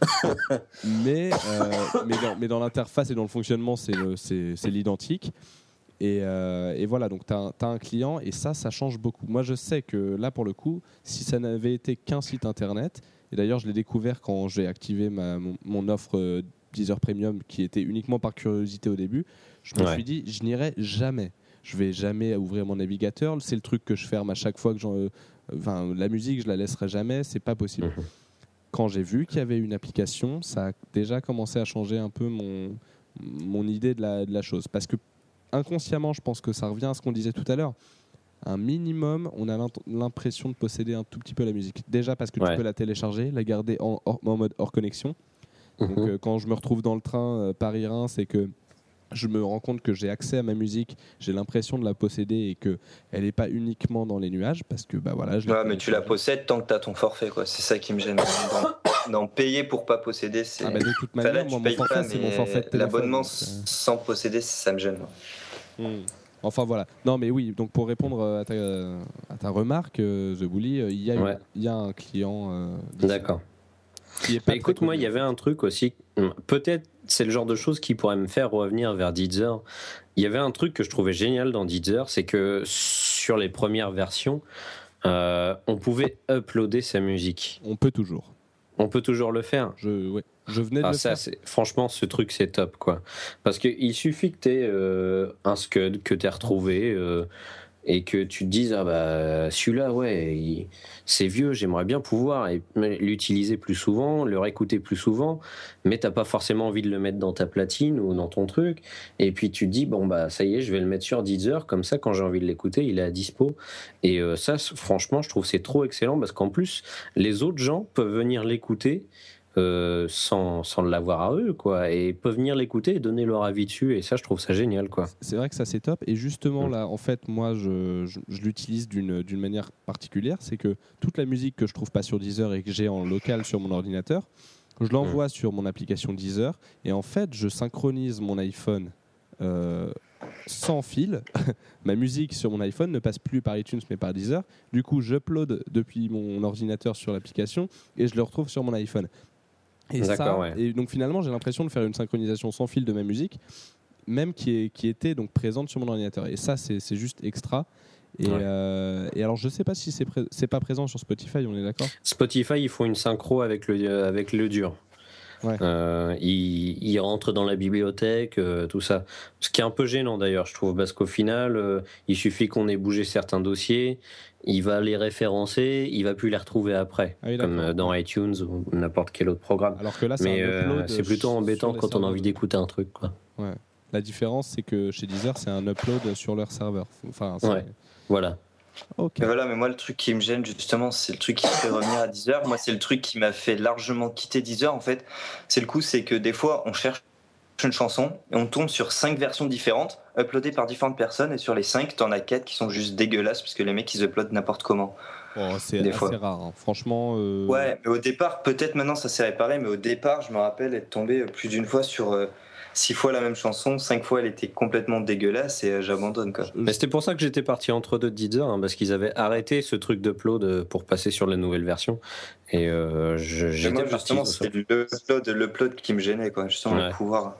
mais, euh, mais, dans, mais dans l'interface et dans le fonctionnement, c'est, le, c'est, c'est l'identique. Et, euh, et voilà, donc tu as un client et ça, ça change beaucoup. Moi, je sais que là, pour le coup, si ça n'avait été qu'un site internet, et d'ailleurs, je l'ai découvert quand j'ai activé ma, mon, mon offre euh, Deezer Premium qui était uniquement par curiosité au début, je me Ouais. suis dit, je n'irai jamais. Je vais jamais ouvrir mon navigateur. C'est le truc que je ferme à chaque fois que j'en. Euh, enfin, la musique, je la laisserai jamais. C'est pas possible. Mmh. Quand j'ai vu qu'il y avait une application, ça a déjà commencé à changer un peu mon, mon idée de la, de la chose. Parce que inconsciemment, je pense que ça revient à ce qu'on disait tout à l'heure. Un minimum, on a l'impression de posséder un tout petit peu la musique. Déjà parce que Ouais. tu peux la télécharger, la garder en, hors- en mode hors connexion. Donc Mhm. euh, quand je me retrouve dans le train euh, Paris-Reims, c'est que je me rends compte que j'ai accès à ma musique, j'ai l'impression de la posséder et que elle n'est pas uniquement dans les nuages parce que bah voilà. Je l'ai Ouais, mais tu la téléchargée. possèdes tant que tu as ton forfait, quoi. C'est ça qui me gêne. D'en, d'en payer pour pas posséder, c'est. Ah bah, de toute Enfin, manière, là, tu moi mon payes forfait pas, c'est mais mon forfait de téléphone. l'abonnement donc, euh, sans posséder, ça me gêne. Hmm. Enfin voilà. Non mais oui, donc pour répondre à ta, à ta remarque, euh, The Bully, euh, il y, a Ouais. une- il y a un client. euh, Deezer D'accord. qui est pas Bah, très écoute, moi, connu. il y avait un truc aussi. Peut-être c'est le genre de choses qui pourrait me faire revenir vers Deezer. Il y avait un truc que je trouvais génial dans Deezer, c'est que sur les premières versions, euh, on pouvait uploader sa musique. On peut toujours. On peut toujours le faire. Je, ouais. je venais de Ah, le ça, faire. c'est, franchement, ce truc, c'est top, quoi. Parce qu'il suffit que tu aies euh, un scud que tu as retrouvé euh, et que tu te dises, ah bah, celui-là, ouais, il- c'est vieux, j'aimerais bien pouvoir et- l'utiliser plus souvent, le réécouter plus souvent, mais t'as pas forcément envie de le mettre dans ta platine ou dans ton truc. Et puis tu te dis, bon, bah, ça y est, je vais le mettre sur Deezer, comme ça, quand j'ai envie de l'écouter, il est à dispo. Et euh, ça, c- franchement, je trouve que c'est trop excellent parce qu'en plus, les autres gens peuvent venir l'écouter. Euh, sans, sans l'avoir à eux, quoi, et peuvent venir l'écouter et donner leur avis dessus, et ça, je trouve ça génial, quoi. C'est vrai que ça c'est top. Et justement Mm. là, en fait, moi, je, je, je l'utilise d'une d'une manière particulière. C'est que toute la musique que je trouve pas sur Deezer et que j'ai en local sur mon ordinateur, je l'envoie sur mon application Deezer. Et en fait, je synchronise mon iPhone euh, sans fil. Ma musique sur mon iPhone ne passe plus par iTunes mais par Deezer. Du coup, j'upload depuis mon ordinateur sur l'application et je le retrouve sur mon iPhone. Et, D'accord, ça, ouais. et donc finalement, j'ai l'impression de faire une synchronisation sans fil de ma musique, même qui, est, qui était donc présente sur mon ordinateur. Et ça, c'est c'est juste extra. Et, Ouais. euh, et alors, je sais pas si c'est pré- c'est pas présent sur Spotify, on est d'accord? Spotify, ils font une synchro avec le, euh, avec le dur. Ouais. Euh, ils, ils rentrent dans la bibliothèque, euh, tout ça. Ce qui est un peu gênant d'ailleurs, je trouve, parce qu'au final, euh, il suffit qu'on ait bougé certains dossiers, il va les référencer, il va plus les retrouver après, Ah oui, comme d'accord. euh, dans iTunes ou n'importe quel autre programme. Alors que là, c'est Mais un euh, upload. c'est plutôt sur embêtant les quand on a serveurs. envie d'écouter un truc, quoi. Ouais. La différence, c'est que chez Deezer, c'est un upload sur leur serveur. Enfin, c'est- Ouais. Voilà. Ok. Mais voilà, mais moi, le truc qui me gêne, justement, c'est le truc qui fait revenir à Deezer. Moi, c'est le truc qui m'a fait largement quitter Deezer, en fait. C'est le coup, c'est que des fois, on cherche une chanson et on tombe sur cinq versions différentes, uploadées par différentes personnes, et sur les cinq, t'en as quatre qui sont juste dégueulasses, parce que les mecs, ils uploadent n'importe comment. Bon, c'est Des assez fois. rare. hein. Franchement. euh, Ouais, mais au départ, peut-être maintenant, ça s'est réparé, mais au départ, je me rappelle être tombé plus d'une fois sur euh, six fois la même chanson, cinq fois, elle était complètement dégueulasse, et euh, j'abandonne, quoi. je- Mais c'était pour ça que j'étais parti entre deux de Deezer, hein, parce qu'ils avaient arrêté ce truc d'upload euh, pour passer sur la nouvelle version. Et euh, je- Et j'étais moi, parti. justement, sur ça. c'est l'upload, l'upload qui me gênait, quoi. Justement, Ouais. le pouvoir.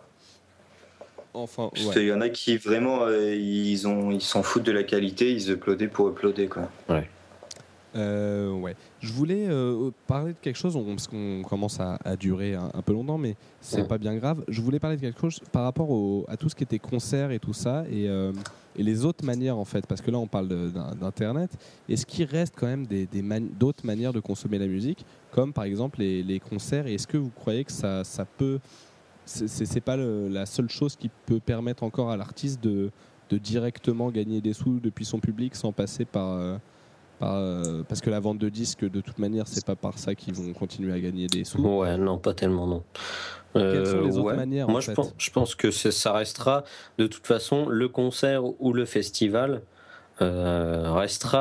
Enfin, Parce ouais. qu'il y en a qui vraiment euh, ils ont ils s'en foutent de la qualité, ils uploadaient pour uploader, quoi. Euh, ouais. Je voulais euh, parler de quelque chose, on- parce qu'on commence à, à durer un, un peu longtemps, mais c'est Mm. pas bien grave. Je voulais parler de quelque chose par rapport au- à tout ce qui était concert et tout ça, et, euh, et les autres manières en fait, parce que là on parle de- d'un- d'Internet. Est-ce qu'il reste quand même des, des mani- d'autres manières de consommer la musique, comme par exemple les, les concerts, et est-ce que vous croyez que ça, ça peut... C'est, c'est c'est pas le- la seule chose qui peut permettre encore à l'artiste de, de directement gagner des sous depuis son public sans passer par... euh, par, euh, parce que la vente de disques, de toute manière, c'est pas par ça qu'ils vont continuer à gagner des sous. Ouais, non, pas tellement, non. Quelles sont les Euh, autres ouais. manières, Moi, en je, fait pense, je pense que c'est- ça restera, de toute façon, le concert ou le festival euh, restera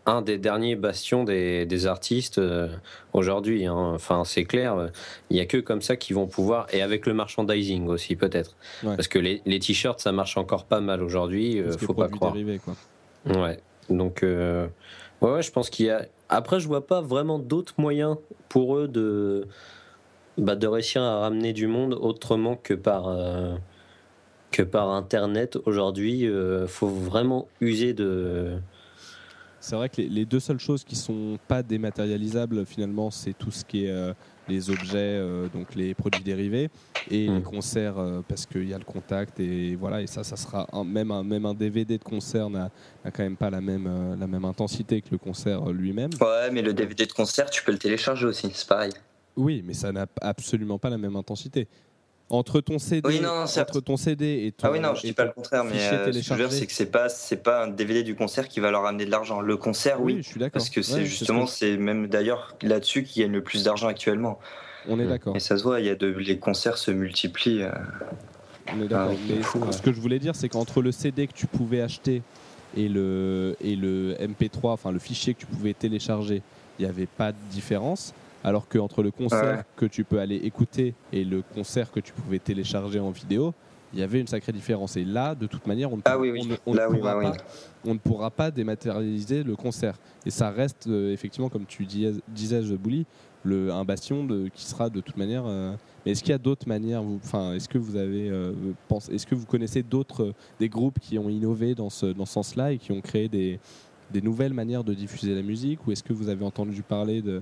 un des derniers bastions des, des artistes euh, aujourd'hui. Hein. Enfin, c'est clair, il n'y a que comme ça qu'ils vont pouvoir, et avec le merchandising aussi peut-être. Ouais. Parce que les, les t-shirts, ça marche encore pas mal aujourd'hui, euh, faut pas croire. Dérivés, quoi. Ouais, donc euh, ouais, ouais, je pense qu'il y a... Après, je vois pas vraiment d'autres moyens pour eux de, bah, de réussir à ramener du monde autrement que par... Euh, que par Internet. Aujourd'hui, il euh, faut vraiment user de... C'est vrai que les, les deux seules choses qui sont pas dématérialisables finalement, c'est tout ce qui est euh, les objets, euh, donc les produits dérivés et mmh. les concerts euh, parce qu'il y a le contact et voilà, et ça, ça sera un, même un même un D V D de concert n'a, n'a quand même pas la même euh, la même intensité que le concert lui-même. Ouais, mais le D V D de concert, tu peux le télécharger aussi, c'est pareil. Oui, mais ça n'a absolument pas la même intensité. Entre ton C D, oui, non, non, entre ton C D et ton ah oui non, je dis pas le contraire, mais euh, ce que je veux dire, c'est que c'est pas c'est pas un D V D du concert qui va leur ramener de l'argent. Le concert, oui, oui je suis d'accord. Parce que c'est ouais, justement, c'est, c'est même d'ailleurs là-dessus qu'ils gagnent le plus d'argent actuellement. On est d'accord. Et ça se voit, il y a de les concerts se multiplient. Euh... On est d'accord. Ah, mais fou, ouais. Ce que je voulais dire, c'est qu'entre le C D que tu pouvais acheter et le et le M P trois, enfin le fichier que tu pouvais télécharger, il n'y avait pas de différence. Alors qu'entre le concert ouais. que tu peux aller écouter et le concert que tu pouvais télécharger en vidéo, il y avait une sacrée différence. Et là, de toute manière, on ne, ah oui, oui. on, on là, ne oui, pourra bah, pas, oui. on ne pourra pas dématérialiser le concert. Et ça reste euh, effectivement, comme tu disais, disais Bouli, le un bastion de, qui sera de toute manière. Euh, mais est-ce qu'il y a d'autres manières vous, enfin, est-ce que vous avez euh, pense, est-ce que vous connaissez d'autres euh, des groupes qui ont innové dans ce dans ce sens-là et qui ont créé des des nouvelles manières de diffuser la musique, ou est-ce que vous avez entendu parler de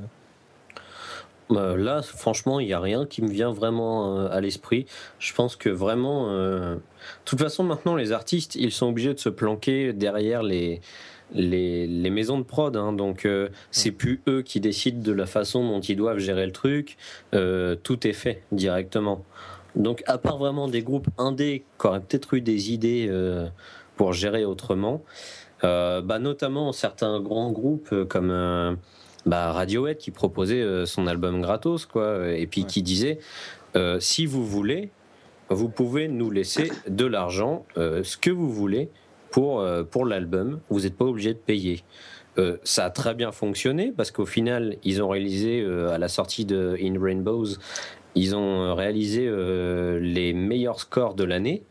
Euh, là, franchement, il n'y a rien qui me vient vraiment euh, à l'esprit. Je pense que vraiment... Euh... De toute façon, maintenant, les artistes, ils sont obligés de se planquer derrière les, les, les maisons de prod. Hein. Donc, euh, c'est plus eux qui décident de la façon dont ils doivent gérer le truc. Euh, tout est fait directement. Donc, à part vraiment des groupes indés qui auraient peut-être eu des idées euh, pour gérer autrement, euh, bah, notamment certains grands groupes euh, comme... Euh, Bah, Radiohead qui proposait euh, son album gratos, quoi, et puis ouais. qui disait euh, si vous voulez, vous pouvez nous laisser de l'argent, euh, ce que vous voulez pour, euh, pour l'album, vous n'êtes pas obligé de payer. Euh, ça a très bien fonctionné parce qu'au final, ils ont réalisé euh, à la sortie de In Rainbows, ils ont réalisé euh, les meilleurs scores de l'année.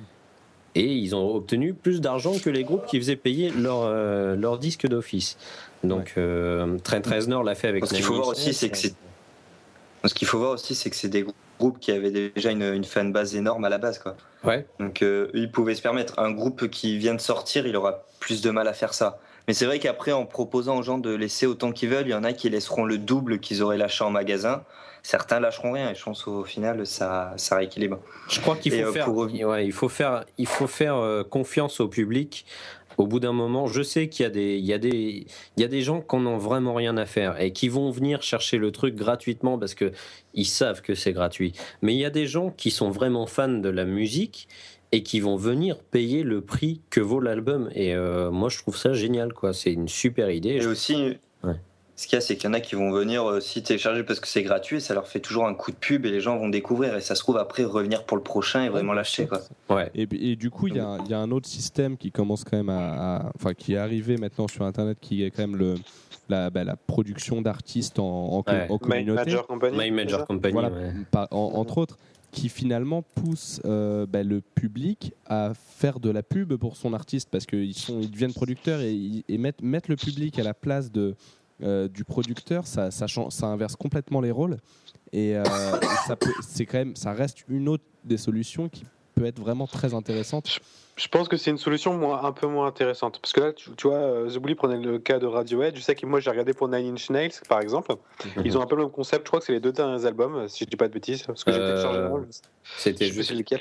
Et ils ont obtenu plus d'argent que les groupes qui faisaient payer leur, euh, leur disque d'office. Donc, ouais. euh, Trent Reznor l'a fait avec. Ce qu'il faut voir aussi, c'est que c'est. Ce qu'il faut voir aussi, c'est que c'est des groupes qui avaient déjà une, une fanbase énorme à la base, quoi. Ouais. Donc, euh, ils pouvaient se permettre. Un groupe qui vient de sortir, il aura plus de mal à faire ça. Mais c'est vrai qu'après, en proposant aux gens de laisser autant qu'ils veulent, il y en a qui laisseront le double qu'ils auraient lâché en magasin. Certains lâcheront rien, et je pense au final ça, ça rééquilibre. Je crois qu'il faut, euh, faire, pour... ouais, il faut faire, il faut faire euh, confiance au public. Au bout d'un moment, je sais qu'il y a des, il y a des, il y a des gens qui n'en ont vraiment rien à faire et qui vont venir chercher le truc gratuitement parce que ils savent que c'est gratuit. Mais il y a des gens qui sont vraiment fans de la musique et qui vont venir payer le prix que vaut l'album. Et euh, moi, je trouve ça génial, quoi. C'est une super idée. Et aussi. Ouais. Ce qu'il y a, c'est qu'il y en a qui vont venir aussi télécharger parce que c'est gratuit et ça leur fait toujours un coup de pub et les gens vont découvrir et ça se trouve après revenir pour le prochain et vraiment l'acheter, quoi. Ouais. Et, et du coup, il y, y a un autre système qui commence quand même à, à, enfin, qui est arrivé maintenant sur Internet, qui est quand même le, la, bah, la production d'artistes en, en, ouais. en communauté. My Major Company. My Major Company. Voilà, ouais. par, en, entre autres, qui finalement pousse euh, bah, le public à faire de la pub pour son artiste parce qu'ils sont, ils deviennent producteurs et, et mettent, mettent le public à la place de Euh, du producteur, ça, ça, change, ça inverse complètement les rôles et, euh, et ça, peut, c'est quand même, ça reste une autre des solutions qui peut être vraiment très intéressante. Je, je pense que c'est une solution moins, un peu moins intéressante parce que là, tu, tu vois, euh, The Bully prenait le cas de Radiohead. Je sais que moi j'ai regardé pour Nine Inch Nails par exemple. Mm-hmm. Ils ont un peu le même concept. Je crois que c'est les deux derniers albums, si je dis pas de bêtises, parce que euh, j'ai téléchargé le rôle. C'était juste lequel.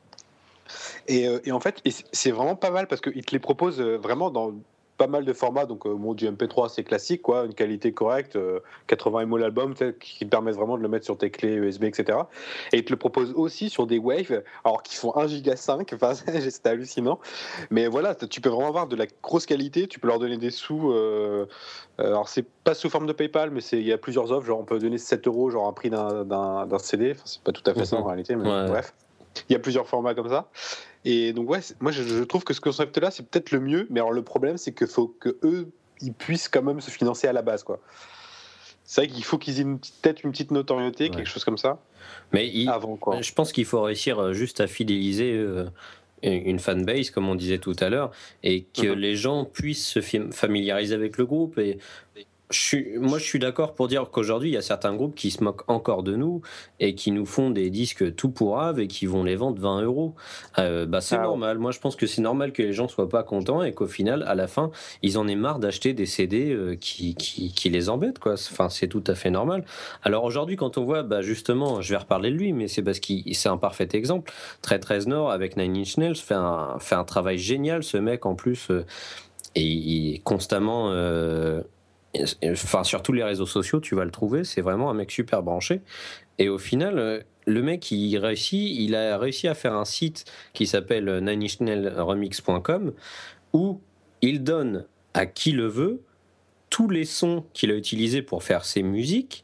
Et, euh, et en fait, et c'est vraiment pas mal parce qu'ils te les proposent vraiment dans pas mal de formats, donc euh, bon, du M P trois c'est classique, quoi, une qualité correcte, euh, quatre-vingts mégaoctets l'album, qui permettent vraiment de le mettre sur tes clés U S B, et cetera. Et ils te le proposent aussi sur des waves, alors qui font un giga cinq, enfin, c'est hallucinant. Mais voilà, tu peux vraiment avoir de la grosse qualité, tu peux leur donner des sous. Euh, euh, alors c'est pas sous forme de PayPal, mais il y a plusieurs offres, genre on peut donner sept euros, genre un prix d'un, d'un, d'un C D, enfin, c'est pas tout à fait ça en réalité, mais ouais. Bref. Il y a plusieurs formats comme ça. Et donc, ouais, moi, je, je trouve que ce concept-là, c'est peut-être le mieux. Mais alors, le problème, c'est qu'il faut que eux ils puissent quand même se financer à la base, quoi. C'est vrai qu'il faut qu'ils aient une petite tête, une petite notoriété, ouais. quelque chose comme ça. Mais il, avant, quoi. Je pense qu'il faut réussir juste à fidéliser euh, une fanbase, comme on disait tout à l'heure, et que mm-hmm. les gens puissent se familiariser avec le groupe. Et je suis, moi, je suis d'accord pour dire qu'aujourd'hui, il y a certains groupes qui se moquent encore de nous et qui nous font des disques tout pourraves et qui vont les vendre vingt euros. Euh, bah, c'est ah, normal. Ouais. Moi, je pense que c'est normal que les gens soient pas contents et qu'au final, à la fin, ils en aient marre d'acheter des C D euh, qui, qui, qui les embêtent, quoi. Enfin, c'est tout à fait normal. Alors aujourd'hui, quand on voit, bah, justement, je vais reparler de lui, mais c'est parce qu'il c'est un parfait exemple. Très treize Nord avec Nine Inch Nails fait un, fait un travail génial, ce mec, en plus, euh, et il est constamment... Euh, Enfin, sur tous les réseaux sociaux, tu vas le trouver. C'est vraiment un mec super branché. Et au final, le mec, il réussit, il a réussi à faire un site qui s'appelle nine inch nails remix point com où il donne à qui le veut tous les sons qu'il a utilisés pour faire ses musiques.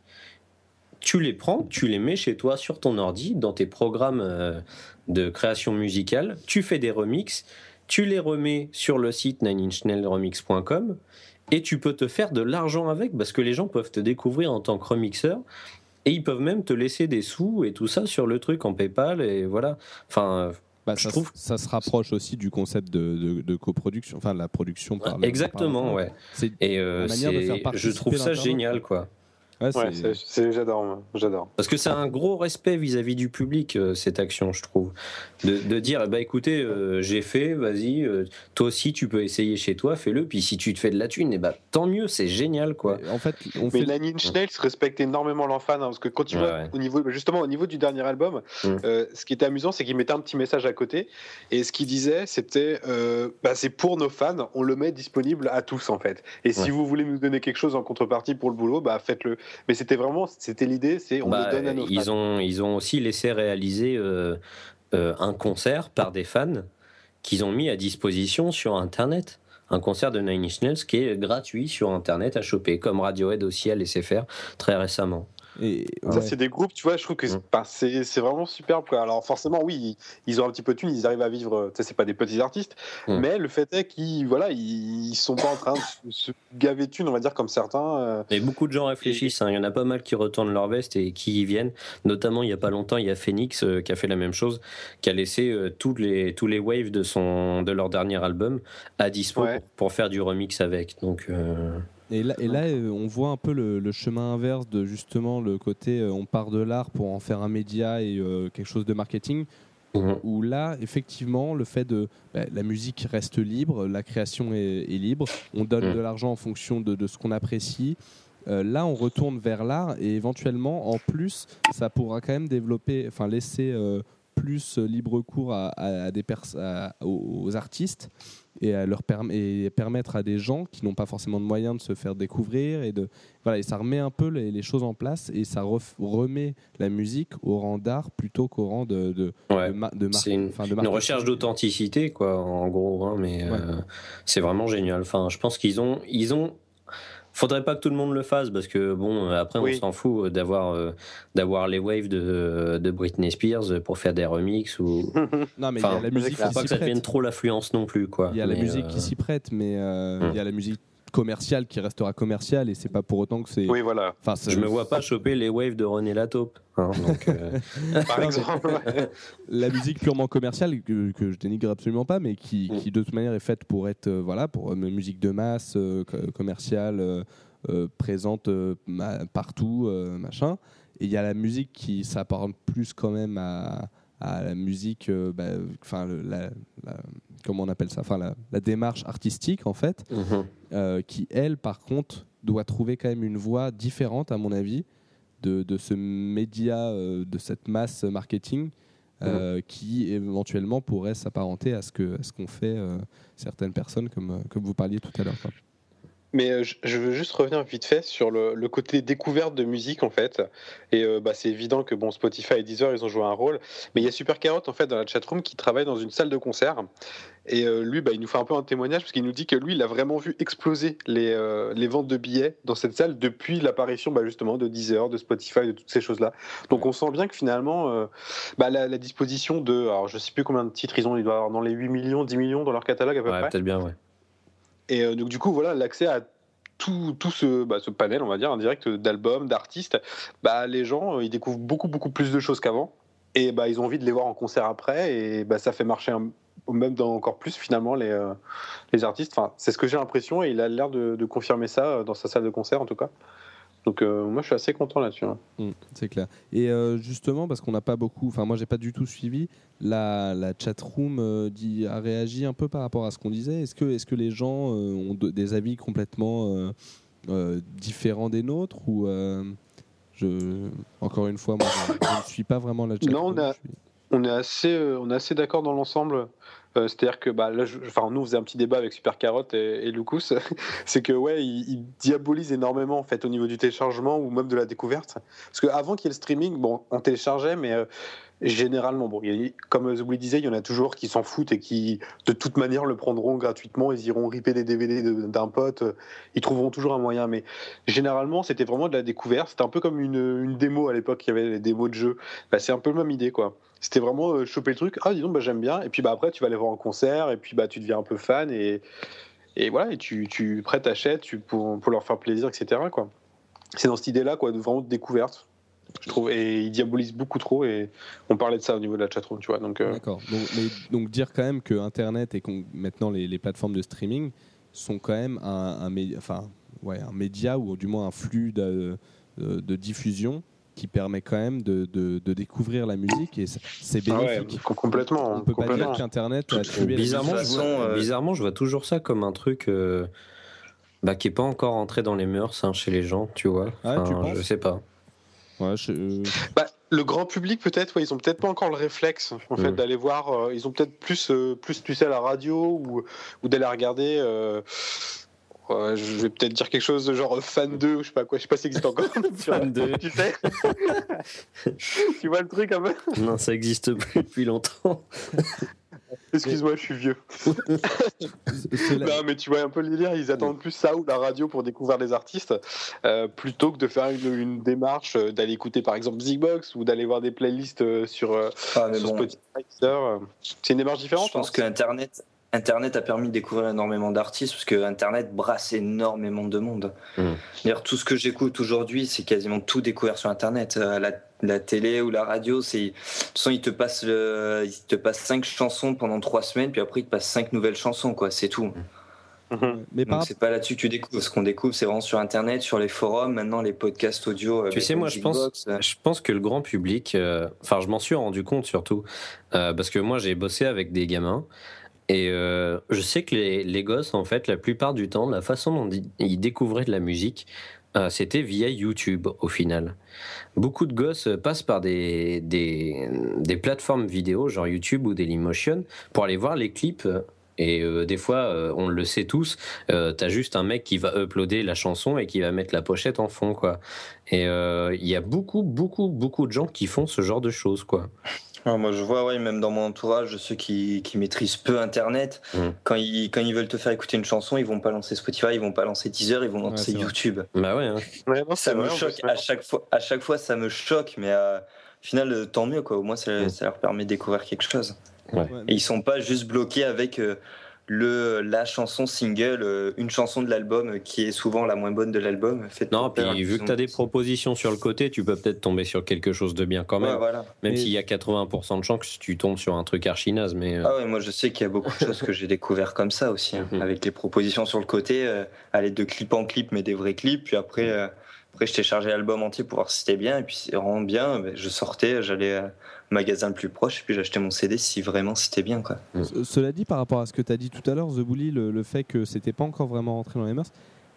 Tu les prends, tu les mets chez toi sur ton ordi, dans tes programmes de création musicale. Tu fais des remixes, tu les remets sur le site nine inch nails remix point com. Et tu peux te faire de l'argent avec, parce que les gens peuvent te découvrir en tant que remixeur, et ils peuvent même te laisser des sous et tout ça sur le truc en PayPal, et voilà. Enfin, bah, je ça, trouve... ça se rapproche aussi du concept de, de, de coproduction, enfin de la production par le... Exactement, par ouais. C'est et euh, manière de faire je trouve ça génial, quoi. Ouais, c'est... Ouais, c'est, c'est, j'adore, j'adore. Parce que c'est un gros respect vis-à-vis du public, euh, cette action, je trouve. De, de dire, bah écoutez, euh, j'ai fait, vas-y, euh, toi aussi tu peux essayer chez toi, fais-le, puis si tu te fais de la thune, et bah, tant mieux, c'est génial, quoi. Mais en fait, on Mais fait... Nine Inch Nails respecte énormément l'enfant, hein, parce que quand tu ouais, vois, ouais. au niveau, justement, au niveau du dernier album, mm. euh, ce qui était amusant, c'est qu'il mettait un petit message à côté, et ce qu'il disait, c'était, euh, bah, c'est pour nos fans, on le met disponible à tous, en fait. Et ouais. si vous voulez nous donner quelque chose en contrepartie pour le boulot, bah faites-le. Mais c'était vraiment C'était l'idée, c'est on bah, le donne à nos fans. Ils ont, ils ont aussi laissé réaliser euh, euh, un concert par des fans qu'ils ont mis à disposition sur Internet. Un concert de Nine Inch Nails qui est gratuit sur Internet à choper, comme Radiohead aussi a laissé faire très récemment. Et ça, ouais. c'est des groupes, tu vois, je trouve que c'est, mmh. bah, c'est, c'est vraiment superbe, quoi. Alors, forcément, oui, ils ont un petit peu de thunes, ils arrivent à vivre, tu sais, c'est pas des petits artistes, mmh. mais le fait est qu'ils, voilà, ils sont pas en train de se gaver de thunes, on va dire, comme certains. Euh, et beaucoup de gens réfléchissent, il hein. y en a pas mal qui retournent leur veste et qui y viennent. Notamment, il y a pas longtemps, il y a Phoenix euh, qui a fait la même chose, qui a laissé euh, tous les, tous les waves de, son, de leur dernier album à dispo ouais. pour, pour faire du remix avec. Donc. Euh... Et là, et là, on voit un peu le, le chemin inverse de justement le côté euh, on part de l'art pour en faire un média et euh, quelque chose de marketing. Mmh. Où là, effectivement, le fait de bah, la musique reste libre, la création est, est libre, on donne mmh. de l'argent en fonction de, de ce qu'on apprécie. Euh, là, on retourne vers l'art et éventuellement, en plus, ça pourra quand même développer, enfin laisser euh, plus libre cours à, à, à des pers- à, aux, aux artistes. Et, à leur perm- et permettre à des gens qui n'ont pas forcément de moyens de se faire découvrir et, de, voilà, et ça remet un peu les, les choses en place et ça ref- remet la musique au rang d'art plutôt qu'au rang de, de, ouais. de, ma- de, mar- c'est une, de une recherche d'authenticité, quoi, en gros, hein, mais ouais. euh, c'est vraiment génial. Enfin, je pense qu'ils ont, ils ont faudrait pas que tout le monde le fasse parce que bon après oui. on s'en fout d'avoir euh, d'avoir les waves de de Britney Spears pour faire des remixes ou non mais il y a la musique faut pas que ça devienne trop l'affluence non plus quoi. Il y a mais la musique euh... qui s'y prête mais euh, il hum. y a la musique commerciale qui restera commerciale et c'est pas pour autant que c'est oui voilà enfin je me vois pas choper les waves de René Lataupe hein, donc euh... par exemple la musique purement commerciale que, que je dénigre absolument pas mais qui, qui de toute manière est faite pour être euh, voilà pour euh, musique de masse euh, commerciale euh, euh, présente euh, ma, partout euh, machin et il y a la musique qui s'apparente plus quand même à à la musique, enfin euh, bah, la, la, comment on appelle ça, enfin la, la démarche artistique en fait, mmh. euh, qui elle par contre doit trouver quand même une voie différente à mon avis de, de ce média, euh, de cette masse marketing euh, mmh. qui éventuellement pourrait s'apparenter à ce que à ce qu'ont fait euh, certaines personnes comme comme vous parliez tout à l'heure, quoi. Mais euh, je veux juste revenir vite fait sur le, le côté découverte de musique en fait. Et euh, bah, c'est évident que bon, Spotify et Deezer ils ont joué un rôle. Mais il y a Super Carotte en fait dans la chatroom qui travaille dans une salle de concert. Et euh, lui, bah, il nous fait un peu un témoignage parce qu'il nous dit que lui, il a vraiment vu exploser les, euh, les ventes de billets dans cette salle depuis l'apparition bah, justement de Deezer, de Spotify, de toutes ces choses-là. Donc on sent bien que finalement, euh, bah, la, la disposition de, alors je sais plus combien de titres ils ont, ils doivent avoir dans les huit millions, dix millions dans leur catalogue à peu ouais, près. Peut-être bien, ouais. Et euh, donc du coup, voilà, l'accès à tout, tout ce, bah, ce panel, on va dire, en direct d'albums, d'artistes, bah, les gens, ils découvrent beaucoup, beaucoup plus de choses qu'avant. Et bah, ils ont envie de les voir en concert après. Et bah, ça fait marcher un, même dans encore plus, finalement, les, euh, les artistes. Enfin, c'est ce que j'ai l'impression. Et il a l'air de, de confirmer ça dans sa salle de concert, en tout cas. Donc euh, moi je suis assez content là-dessus. Hein. Mmh, c'est clair. Et euh, justement parce qu'on n'a pas beaucoup, enfin moi j'ai pas du tout suivi, la, la chatroom euh, dit, a réagi un peu par rapport à ce qu'on disait. Est-ce que, est-ce que les gens euh, ont de, des avis complètement euh, euh, différents des nôtres ou euh, je, encore une fois moi je, je ne suis pas vraiment la chatroom. Non, on, a, suis... on est assez, euh, on est assez d'accord dans l'ensemble. Euh, c'est-à-dire que bah, là, je, enfin, nous on faisait un petit débat avec Super Carotte et, et Lucas, c'est que ouais, ils, ils diabolisent énormément en fait au niveau du téléchargement ou même de la découverte. Parce qu'avant qu'il y ait le streaming, bon, on téléchargeait, mais euh, généralement, bon, il y a, comme Zoubli disait, il y en a toujours qui s'en foutent et qui de toute manière le prendront gratuitement. Ils iront ripper des D V D de, d'un pote, ils trouveront toujours un moyen. Mais généralement, c'était vraiment de la découverte. C'était un peu comme une, une démo à l'époque, il y avait les démos de jeux. Bah, c'est un peu la même idée, quoi. C'était vraiment euh, choper le truc, ah dis donc bah, j'aime bien, et puis bah, après tu vas aller voir en concert, et puis bah, tu deviens un peu fan, et, et voilà, et tu, tu après t'achètes tu, pour, pour leur faire plaisir, et cetera. Quoi. C'est dans cette idée-là, quoi, de vraiment de découverte, je trouve, et ils diabolisent beaucoup trop, et on parlait de ça au niveau de la chatroom, tu vois. Donc, euh... D'accord, donc, mais, donc dire quand même que Internet et maintenant les, les plateformes de streaming sont quand même un, un, média, enfin, ouais, un média, ou du moins un flux de, de, de diffusion qui permet quand même de, de, de découvrir la musique et c'est bénéfique. Ah ouais, complètement. On peut complètement. pas dire qu'Internet a tué bizarrement, la musique. Je vois, euh... bizarrement, je vois toujours ça comme un truc euh, bah, qui est pas encore entré dans les mœurs hein, chez les gens, tu vois. Enfin, ah, tu penses je sais pas. Ouais, je... euh... bah, le grand public peut-être, ouais, ils ont peut-être pas encore le réflexe en fait mmh. d'aller voir. Euh, ils ont peut-être plus, euh, plus tu sais, à la radio ou, ou d'aller regarder. Euh, Ouais, je vais peut-être dire quelque chose de genre Fan deux ou je sais pas quoi, je sais pas si ça existe encore. Fan deux. Tu sais Tu vois le truc un peu? Non, ça existe plus depuis longtemps. Excuse-moi, je suis vieux. Non, mais tu vois un peu le délire, ils attendent plus ça ou la radio pour découvrir des artistes euh, plutôt que de faire une, une démarche euh, d'aller écouter par exemple Zigbox ou d'aller voir des playlists euh, sur, euh, ah, sur bon. Spotify. Euh, c'est une démarche différente. Je pense hein. que Internet. Internet a permis de découvrir énormément d'artistes parce que Internet brasse énormément de monde. Mmh. D'ailleurs, tout ce que j'écoute aujourd'hui, c'est quasiment tout découvert sur Internet. Euh, la, la télé ou la radio, c'est de toute façon ils te passent le, ils te passent cinq chansons pendant trois semaines, puis après ils te passent cinq nouvelles chansons, quoi. C'est tout. Mmh. Mais donc par... c'est pas là-dessus que tu découvres. Ce qu'on découvre, c'est vraiment sur Internet, sur les forums, maintenant les podcasts audio. Tu sais, moi, je pense, je pense que le grand public, enfin, euh, je m'en suis rendu compte surtout euh, parce que moi, j'ai bossé avec des gamins. Et euh, je sais que les, les gosses, en fait, la plupart du temps, la façon dont ils découvraient de la musique, euh, c'était via YouTube, au final. Beaucoup de gosses passent par des, des, des plateformes vidéo, genre YouTube ou Dailymotion, pour aller voir les clips. Et euh, des fois, euh, on le sait tous, euh, t'as juste un mec qui va uploader la chanson et qui va mettre la pochette en fond, quoi. Et il euh, y a beaucoup, beaucoup, beaucoup de gens qui font ce genre de choses, quoi. Alors moi je vois, ouais, même dans mon entourage, ceux qui, qui maîtrisent peu Internet, mmh. quand, ils, quand ils veulent te faire écouter une chanson, ils vont pas lancer Spotify, ils vont pas lancer Deezer, ils vont lancer ouais, YouTube. Bah ouais. Hein. ouais non, ça me vrai, choque à chaque fois. À chaque fois, ça me choque, mais euh, au final, tant mieux, quoi. Au moins, ça, mmh. ça leur permet de découvrir quelque chose. Ouais. Et ils sont pas juste bloqués avec euh, le la chanson single, euh, une chanson de l'album qui est souvent la moins bonne de l'album. Non, puis peur, vu que tu as des propositions sur le côté, tu peux peut-être tomber sur quelque chose de bien quand même. Ouais, voilà. Même et... s'il y a quatre-vingts pour cent de chances que tu tombes sur un truc archi naze. Mais euh... Ah ouais, moi je sais qu'il y a beaucoup de choses que j'ai découvert comme ça aussi, hein, mm-hmm. avec les propositions sur le côté, euh, à l'aide de clip en clip, mais des vrais clips. Puis après, euh, après je téléchargeais l'album entier pour voir si c'était bien. Et puis c'est vraiment bien, ben, je sortais, j'allais euh, au magasin le plus proche, et puis j'achetais mon C D si vraiment c'était bien, quoi. Mm. Cela dit, par rapport à ce que tu as dit tout à l'heure, The Bully, le, le fait que c'était pas encore vraiment rentré dans les mœurs,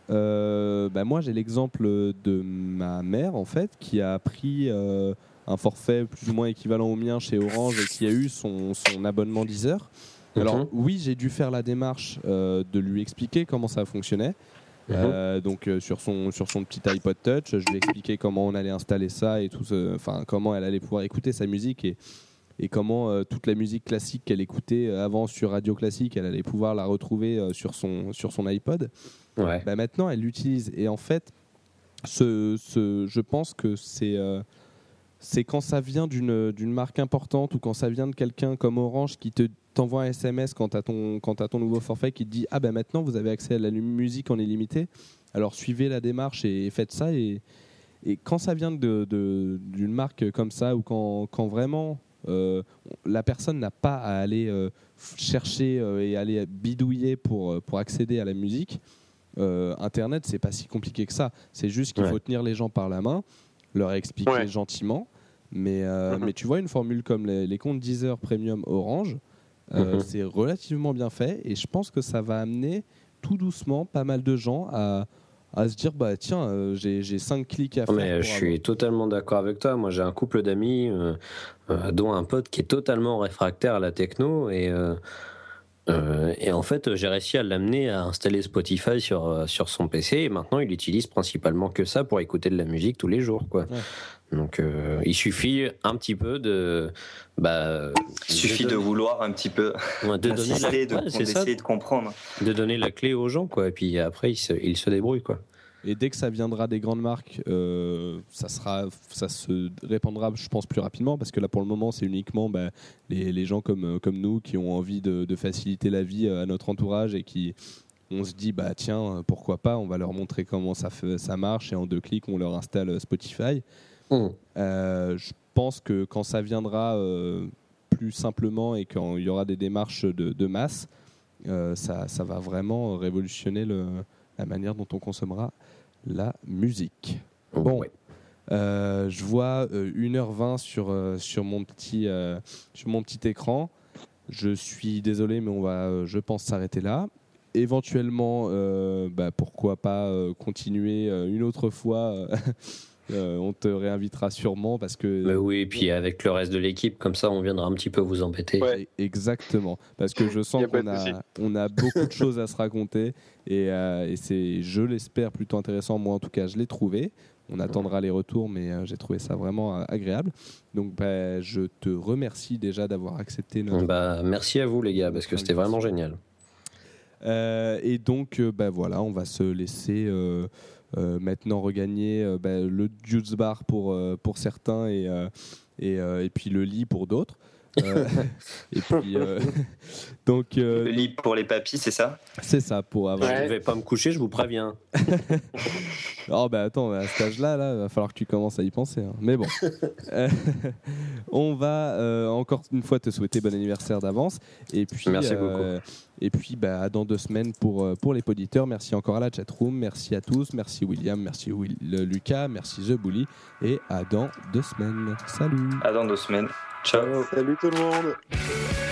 euh, bah moi j'ai l'exemple de ma mère en fait qui a pris euh, un forfait plus ou moins équivalent au mien chez Orange et qui a eu son, son abonnement Deezer. Mm-hmm. Alors oui, j'ai dû faire la démarche euh, de lui expliquer comment ça fonctionnait. Mm-hmm. Euh, donc euh, sur son sur son petit iPod Touch, je lui ai expliqué comment on allait installer ça et tout, enfin comment elle allait pouvoir écouter sa musique et et comment euh, toute la musique classique qu'elle écoutait avant sur Radio Classique, elle allait pouvoir la retrouver euh, sur son sur son iPod. Ouais. Bah maintenant, elle l'utilise et en fait, ce, ce, je pense que c'est euh, c'est quand ça vient d'une, d'une marque importante ou quand ça vient de quelqu'un comme Orange qui te, t'envoie un S M S quand tu as ton, quand t'as ton nouveau forfait qui te dit « Ah ben maintenant, vous avez accès à la musique en illimité, alors suivez la démarche et faites ça. » Et, et quand ça vient de, de, d'une marque comme ça ou quand, quand vraiment euh, la personne n'a pas à aller euh, chercher euh, et aller bidouiller pour, pour accéder à la musique, euh, Internet, c'est pas si compliqué que ça. C'est juste qu'il ouais. faut tenir les gens par la main, leur expliquer ouais. gentiment. Mais, euh, mm-hmm. mais tu vois, une formule comme les, les comptes Deezer Premium Orange, euh, mm-hmm. c'est relativement bien fait et je pense que ça va amener tout doucement pas mal de gens à, à se dire bah tiens, euh, j'ai, j'ai cinq clics à faire. Mais je suis avoir... totalement d'accord avec toi. Moi, j'ai un couple d'amis, euh, euh, dont un pote qui est totalement réfractaire à la techno et. Euh, Euh, et en fait, j'ai réussi à l'amener à installer Spotify sur, euh, sur son P C et maintenant il utilise principalement que ça pour écouter de la musique tous les jours, quoi. Ouais. Donc euh, il suffit un petit peu de. Bah, il suffit de, de vouloir un petit peu. Ouais, de donner la... de, ouais, d'essayer de comprendre. De donner la clé aux gens, quoi. Et puis après, ils se, ils se débrouillent, quoi. Et dès que ça viendra des grandes marques, euh, ça, sera, ça se répandra, je pense, plus rapidement, parce que là, pour le moment, c'est uniquement bah, les, les gens comme, comme nous qui ont envie de, de faciliter la vie à notre entourage et qui, on se dit, bah tiens, pourquoi pas, on va leur montrer comment ça, fait, ça marche et en deux clics, on leur installe Spotify. Mmh. Euh, je pense que quand ça viendra euh, plus simplement et quand il y aura des démarches de, de masse, euh, ça, ça va vraiment révolutionner le, la manière dont on consommera la musique. Bon, ouais. euh, je vois euh, une heure vingt sur, euh, sur, mon petit, euh, sur mon petit écran. Je suis désolé, mais on va, euh, je pense, s'arrêter là. Éventuellement, euh, bah, pourquoi pas euh, continuer euh, une autre fois. Euh, on te réinvitera sûrement parce que. Mais oui, et puis avec le reste de l'équipe, comme ça, on viendra un petit peu vous embêter. Ouais. Exactement, parce que je sens qu'on a, on a beaucoup de choses à se raconter et, euh, et c'est, je l'espère, plutôt intéressant. Moi, en tout cas, je l'ai trouvé. On attendra les retours, mais euh, j'ai trouvé ça vraiment euh, agréable. Donc, bah, je te remercie déjà d'avoir accepté notre. Bah, merci à vous, les gars, parce que c'était vraiment génial. Euh, et donc, euh, bah, voilà, on va se laisser. Euh, Euh, maintenant regagner euh, bah, le juice bar pour, euh, pour certains et, euh, et, euh, et puis le lit pour d'autres. Euh, et puis, euh, donc, euh, le lit pour les papis, c'est ça ? C'est ça, pour avoir. Ouais. Je ne vais pas me coucher, je vous préviens. Oh, bah attends, à cet âge-là, il va falloir que tu commences à y penser. Hein. Mais bon. euh, on va euh, encore une fois te souhaiter bon anniversaire d'avance. Et puis, merci euh, beaucoup. Et puis, bah, dans deux semaines pour, pour les poditeurs. Merci encore à la chatroom. Merci à tous. Merci William. Merci Will, Lucas. Merci The Bully. Et à dans deux semaines. Salut. À dans deux semaines. Ciao. Salut tout le monde.